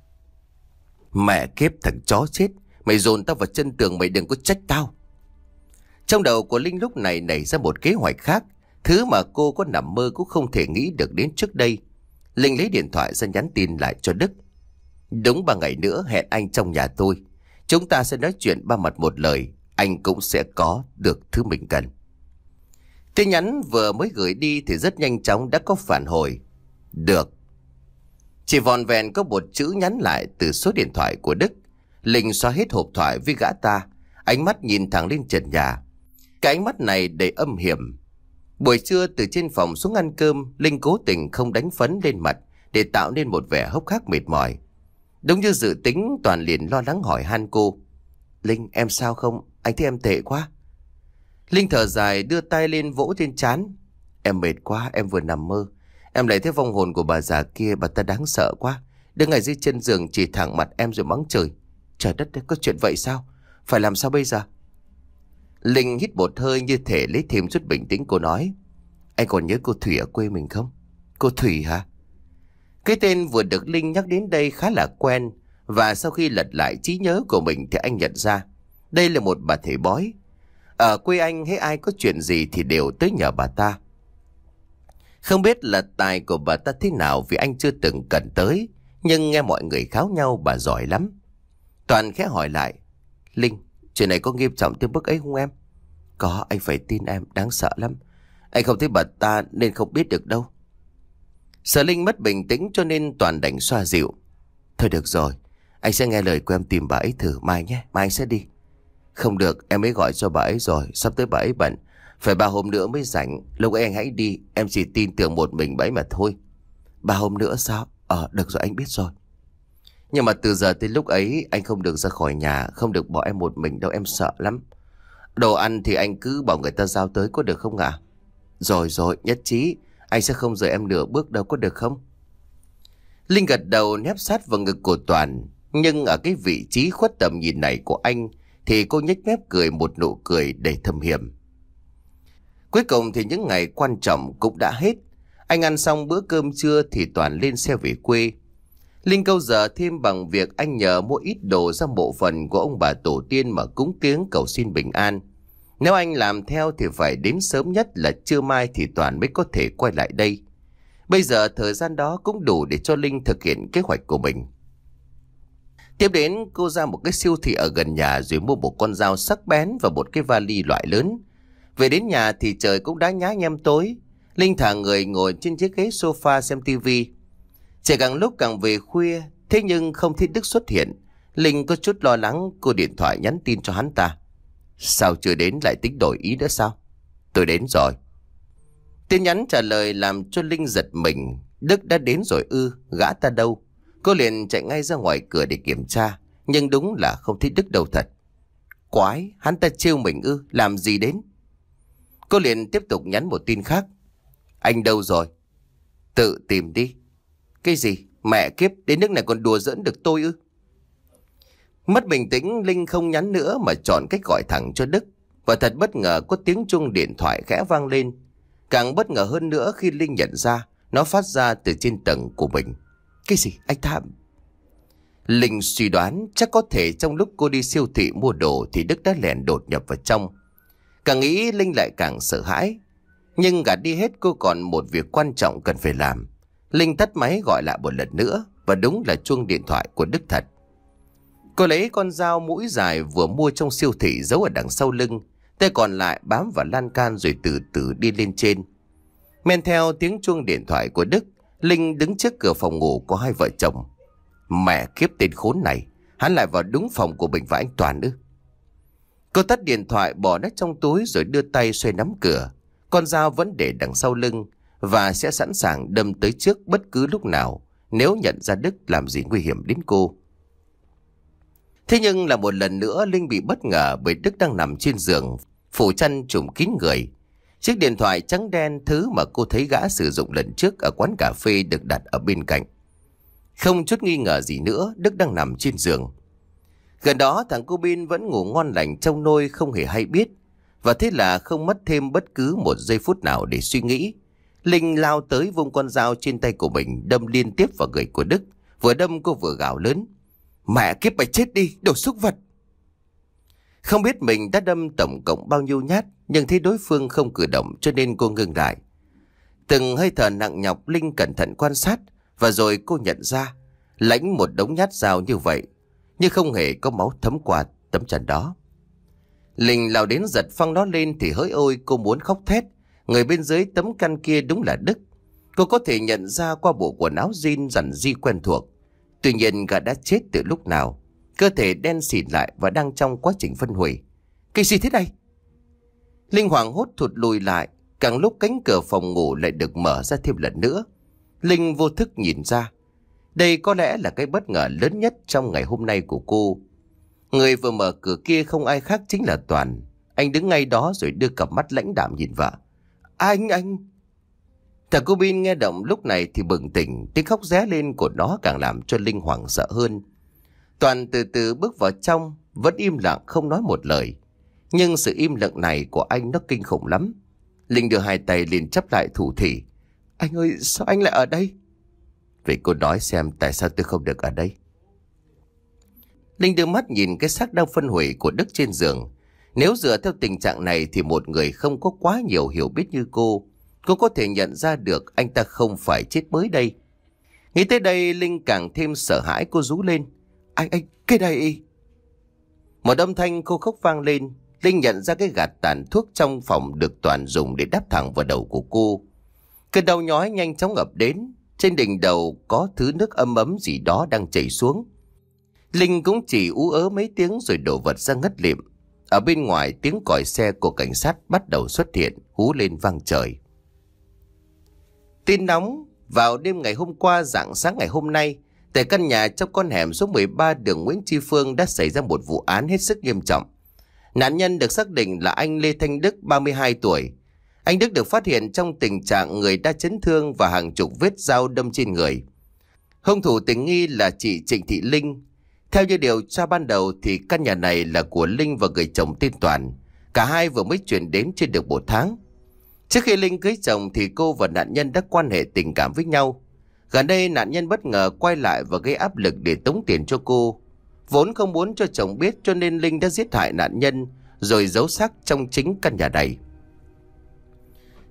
Mẹ kiếp, thằng chó chết, mày dồn tao vào chân tường, mày đừng có trách tao. Trong đầu của Linh lúc này nảy ra một kế hoạch khác, thứ mà cô có nằm mơ cũng không thể nghĩ được đến trước đây. Linh lấy điện thoại ra nhắn tin lại cho Đức. Đúng ba ngày nữa hẹn anh trong nhà tôi. Chúng ta sẽ nói chuyện ba mặt một lời, anh cũng sẽ có được thứ mình cần. Tin nhắn vừa mới gửi đi thì rất nhanh chóng đã có phản hồi. Được. Chỉ vòn vẹn có một chữ nhắn lại từ số điện thoại của Đức. Linh xóa hết hộp thoại với gã ta, ánh mắt nhìn thẳng lên trần nhà. Cái ánh mắt này đầy âm hiểm. Buổi trưa từ trên phòng xuống ăn cơm, Linh cố tình không đánh phấn lên mặt để tạo nên một vẻ hốc hác mệt mỏi. Đúng như dự tính, Toàn liền lo lắng hỏi han cô. Linh, em sao không? Anh thấy em tệ quá. Linh thở dài đưa tay lên vỗ trên trán. Em mệt quá, em vừa nằm mơ. Em lại thấy vong hồn của bà già kia, bà ta đáng sợ quá. Đứng ngay dưới chân giường chỉ thẳng mặt em rồi mắng trời. Trời đất, có chuyện vậy sao? Phải làm sao bây giờ? Linh hít một hơi như thể lấy thêm chút bình tĩnh. Cô nói, anh còn nhớ cô Thủy ở quê mình không? Cô Thủy hả? Cái tên vừa được Linh nhắc đến đây khá là quen. Và sau khi lật lại trí nhớ của mình thì anh nhận ra đây là một bà thầy bói. Ở quê anh hễ ai có chuyện gì thì đều tới nhờ bà ta. Không biết là tài của bà ta thế nào vì anh chưa từng cần tới, nhưng nghe mọi người kháo nhau bà giỏi lắm. Toàn khẽ hỏi lại, Linh, chuyện này có nghiêm trọng tới mức ấy không em? Có, anh phải tin em, đáng sợ lắm. Anh không thấy bà ta nên không biết được đâu. Sợ Linh mất bình tĩnh cho nên Toàn đành xoa dịu. Thôi được rồi, anh sẽ nghe lời của em tìm bà ấy thử mai nhé, mai anh sẽ đi. Không được, em mới gọi cho bà ấy rồi, sắp tới bà ấy bận, phải ba hôm nữa mới rảnh. Lúc ấy anh hãy đi, em chỉ tin tưởng một mình bà ấy mà thôi. Ba hôm nữa sao? Ờ, được rồi, anh biết rồi. Nhưng mà từ giờ tới lúc ấy anh không được ra khỏi nhà, không được bỏ em một mình đâu, em sợ lắm. Đồ ăn thì anh cứ bảo người ta giao tới có được không ạ? À? Rồi rồi, nhất trí, anh sẽ không rời em nửa bước đâu, có được không? Linh gật đầu nép sát vào ngực của Toàn. Nhưng ở cái vị trí khuất tầm nhìn này của anh thì cô nhếch mép cười một nụ cười đầy thâm hiểm. Cuối cùng thì những ngày quan trọng cũng đã hết. Anh ăn xong bữa cơm trưa thì Toàn lên xe về quê. Linh câu giờ thêm bằng việc anh nhờ mua ít đồ ra mộ phần của ông bà tổ tiên mà cúng kiếng cầu xin bình an. Nếu anh làm theo thì phải đến sớm nhất là trưa mai thì Toàn mới có thể quay lại đây. Bây giờ thời gian đó cũng đủ để cho Linh thực hiện kế hoạch của mình. Tiếp đến, cô ra một cái siêu thị ở gần nhà rồi mua một con dao sắc bén và một cái vali loại lớn. Về đến nhà thì trời cũng đã nhá nhem tối. Linh thả người ngồi trên chiếc ghế sofa xem tivi. Trời càng lúc càng về khuya, thế nhưng không thấy Đức xuất hiện. Linh có chút lo lắng, cô điện thoại nhắn tin cho hắn ta. Sao chưa đến, lại tính đổi ý nữa sao? Tôi đến rồi. Tin nhắn trả lời làm cho Linh giật mình. Đức đã đến rồi ư? Gã ta đâu? Cô liền chạy ngay ra ngoài cửa để kiểm tra, nhưng đúng là không thấy Đức đâu thật. Quái, hắn ta trêu mình ư? Làm gì đến? Cô liền tiếp tục nhắn một tin khác. Anh đâu rồi? Tự tìm đi. Cái gì? Mẹ kiếp, đến nước này còn đùa giỡn được tôi ư? Mất bình tĩnh, Linh không nhắn nữa mà chọn cách gọi thẳng cho Đức. Và thật bất ngờ có tiếng chuông điện thoại khẽ vang lên. Càng bất ngờ hơn nữa khi Linh nhận ra nó phát ra từ trên tầng của mình. Cái gì? Anh Thảm? Linh suy đoán chắc có thể trong lúc cô đi siêu thị mua đồ thì Đức đã lẻn đột nhập vào trong. Càng nghĩ Linh lại càng sợ hãi. Nhưng gạt đi hết, cô còn một việc quan trọng cần phải làm. Linh tắt máy gọi lại một lần nữa, và đúng là chuông điện thoại của Đức thật. Cô lấy con dao mũi dài vừa mua trong siêu thị giấu ở đằng sau lưng, tay còn lại bám vào lan can rồi từ từ đi lên trên. Men theo tiếng chuông điện thoại của Đức, Linh đứng trước cửa phòng ngủ của hai vợ chồng. Mẹ kiếp, tên khốn này, hắn lại vào đúng phòng của mình và anh Toàn ư? Cô tắt điện thoại, bỏ nó trong túi rồi đưa tay xoay nắm cửa. Con dao vẫn để đằng sau lưng và sẽ sẵn sàng đâm tới trước bất cứ lúc nào nếu nhận ra Đức làm gì nguy hiểm đến cô. Thế nhưng là một lần nữa Linh bị bất ngờ bởi Đức đang nằm trên giường, phủ chăn trùm kín người. Chiếc điện thoại trắng đen, thứ mà cô thấy gã sử dụng lần trước ở quán cà phê, được đặt ở bên cạnh. Không chút nghi ngờ gì nữa, Đức đang nằm trên giường. Gần đó thằng cô Bin vẫn ngủ ngon lành trong nôi không hề hay biết. Và thế là không mất thêm bất cứ một giây phút nào để suy nghĩ, Linh lao tới vung con dao trên tay của mình đâm liên tiếp vào người của Đức. Vừa đâm cô vừa gào lớn. Mẹ kiếp, mày chết đi, đồ súc vật! Không biết mình đã đâm tổng cộng bao nhiêu nhát, nhưng thấy đối phương không cử động cho nên cô ngừng lại. Từng hơi thở nặng nhọc, Linh cẩn thận quan sát, và rồi cô nhận ra lãnh một đống nhát dao như vậy, nhưng không hề có máu thấm qua tấm chắn đó. Linh lao đến giật phăng nó lên thì hỡi ôi, cô muốn khóc thét. Người bên dưới tấm căn kia đúng là Đức. Cô có thể nhận ra qua bộ quần áo jean rằn ri quen thuộc. Tuy nhiên gã đã chết từ lúc nào, cơ thể đen xịn lại và đang trong quá trình phân hủy. Cái gì thế này? Linh hoảng hốt thụt lùi lại. Càng lúc cánh cửa phòng ngủ lại được mở ra thêm lần nữa. Linh vô thức nhìn ra. Đây có lẽ là cái bất ngờ lớn nhất trong ngày hôm nay của cô. Người vừa mở cửa kia không ai khác chính là Toàn. Anh đứng ngay đó rồi đưa cặp mắt lãnh đạm nhìn vợ. Anh, anh... Thằng cô Bin nghe động lúc này thì bừng tỉnh. Tiếng khóc ré lên của nó càng làm cho Linh hoảng sợ hơn. Toàn từ từ bước vào trong, vẫn im lặng không nói một lời. Nhưng sự im lặng này của anh nó kinh khủng lắm. Linh đưa hai tay liền chắp lại thủ thỉ. Anh ơi, sao anh lại ở đây? Vậy cô nói xem tại sao tôi không được ở đây? Linh đưa mắt nhìn cái xác đang phân hủy của Đức trên giường. Nếu dựa theo tình trạng này thì một người không có quá nhiều hiểu biết như cô, cô có thể nhận ra được anh ta không phải chết mới đây. Nghĩ tới đây, Linh càng thêm sợ hãi, cô rú lên. Anh, anh, cái này... Một âm thanh khô khốc vang lên. Linh nhận ra cái gạt tàn thuốc trong phòng được Toàn dùng để đắp thẳng vào đầu của cô. Cơn đau nhói nhanh chóng ập đến. Trên đỉnh đầu có thứ nước ấm ấm gì đó đang chảy xuống. Linh cũng chỉ ú ớ mấy tiếng rồi đổ vật ra ngất lịm. Ở bên ngoài, tiếng còi xe của cảnh sát bắt đầu xuất hiện, hú lên vang trời. Tin nóng: vào đêm ngày hôm qua rạng sáng ngày hôm nay, tại căn nhà trong con hẻm số mười ba đường Nguyễn Tri Phương đã xảy ra một vụ án hết sức nghiêm trọng. Nạn nhân được xác định là anh Lê Thanh Đức, ba mươi hai tuổi. Anh Đức được phát hiện trong tình trạng người đa chấn thương và hàng chục vết dao đâm trên người. Hung thủ tình nghi là chị Trịnh Thị Linh. Theo như điều tra ban đầu thì căn nhà này là của Linh và người chồng tên Toàn. Cả hai vừa mới chuyển đến chưa được một tháng. Trước khi Linh cưới chồng thì cô và nạn nhân đã quan hệ tình cảm với nhau. Gần đây nạn nhân bất ngờ quay lại và gây áp lực để tống tiền cho cô. Vốn không muốn cho chồng biết cho nên Linh đã giết hại nạn nhân rồi giấu xác trong chính căn nhà này.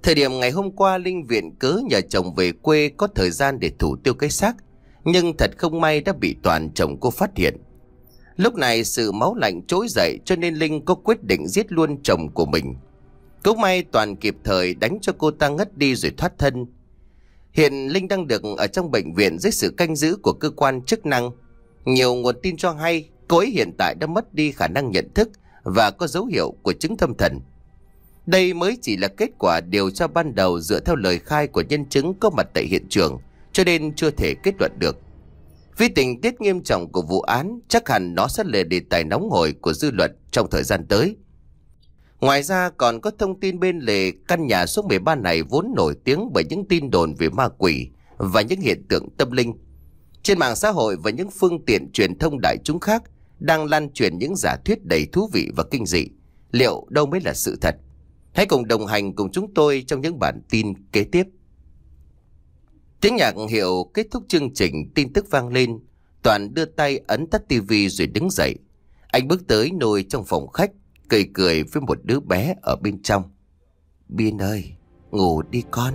Thời điểm ngày hôm qua, Linh viện cớ nhờ chồng về quê có thời gian để thủ tiêu cái xác. Nhưng thật không may đã bị Toàn chồng cô phát hiện. Lúc này sự máu lạnh trỗi dậy cho nên Linh có quyết định giết luôn chồng của mình. Cũng may Toàn kịp thời đánh cho cô ta ngất đi rồi thoát thân. Hiện Linh đang được ở trong bệnh viện dưới sự canh giữ của cơ quan chức năng. Nhiều nguồn tin cho hay cô ấy hiện tại đã mất đi khả năng nhận thức và có dấu hiệu của chứng tâm thần. Đây mới chỉ là kết quả điều tra ban đầu dựa theo lời khai của nhân chứng có mặt tại hiện trường, cho nên chưa thể kết luận được. Vì tình tiết nghiêm trọng của vụ án, chắc hẳn nó sẽ là đề tài nóng hổi của dư luận trong thời gian tới. Ngoài ra còn có thông tin bên lề căn nhà số mười ba này vốn nổi tiếng bởi những tin đồn về ma quỷ và những hiện tượng tâm linh. Trên mạng xã hội và những phương tiện truyền thông đại chúng khác đang lan truyền những giả thuyết đầy thú vị và kinh dị. Liệu đâu mới là sự thật? Hãy cùng đồng hành cùng chúng tôi trong những bản tin kế tiếp. Tiếng nhạc hiệu kết thúc chương trình, tin tức vang lên. Toàn đưa tay ấn tắt tivi rồi đứng dậy. Anh bước tới nôi trong phòng khách, cười cười với một đứa bé ở bên trong. Bin ơi, ngủ đi con.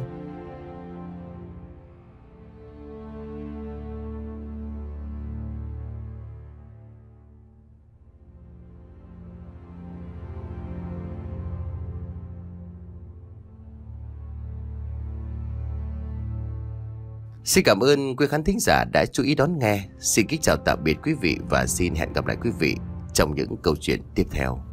Xin cảm ơn quý khán thính giả đã chú ý đón nghe. Xin kính chào tạm biệt quý vị và xin hẹn gặp lại quý vị trong những câu chuyện tiếp theo.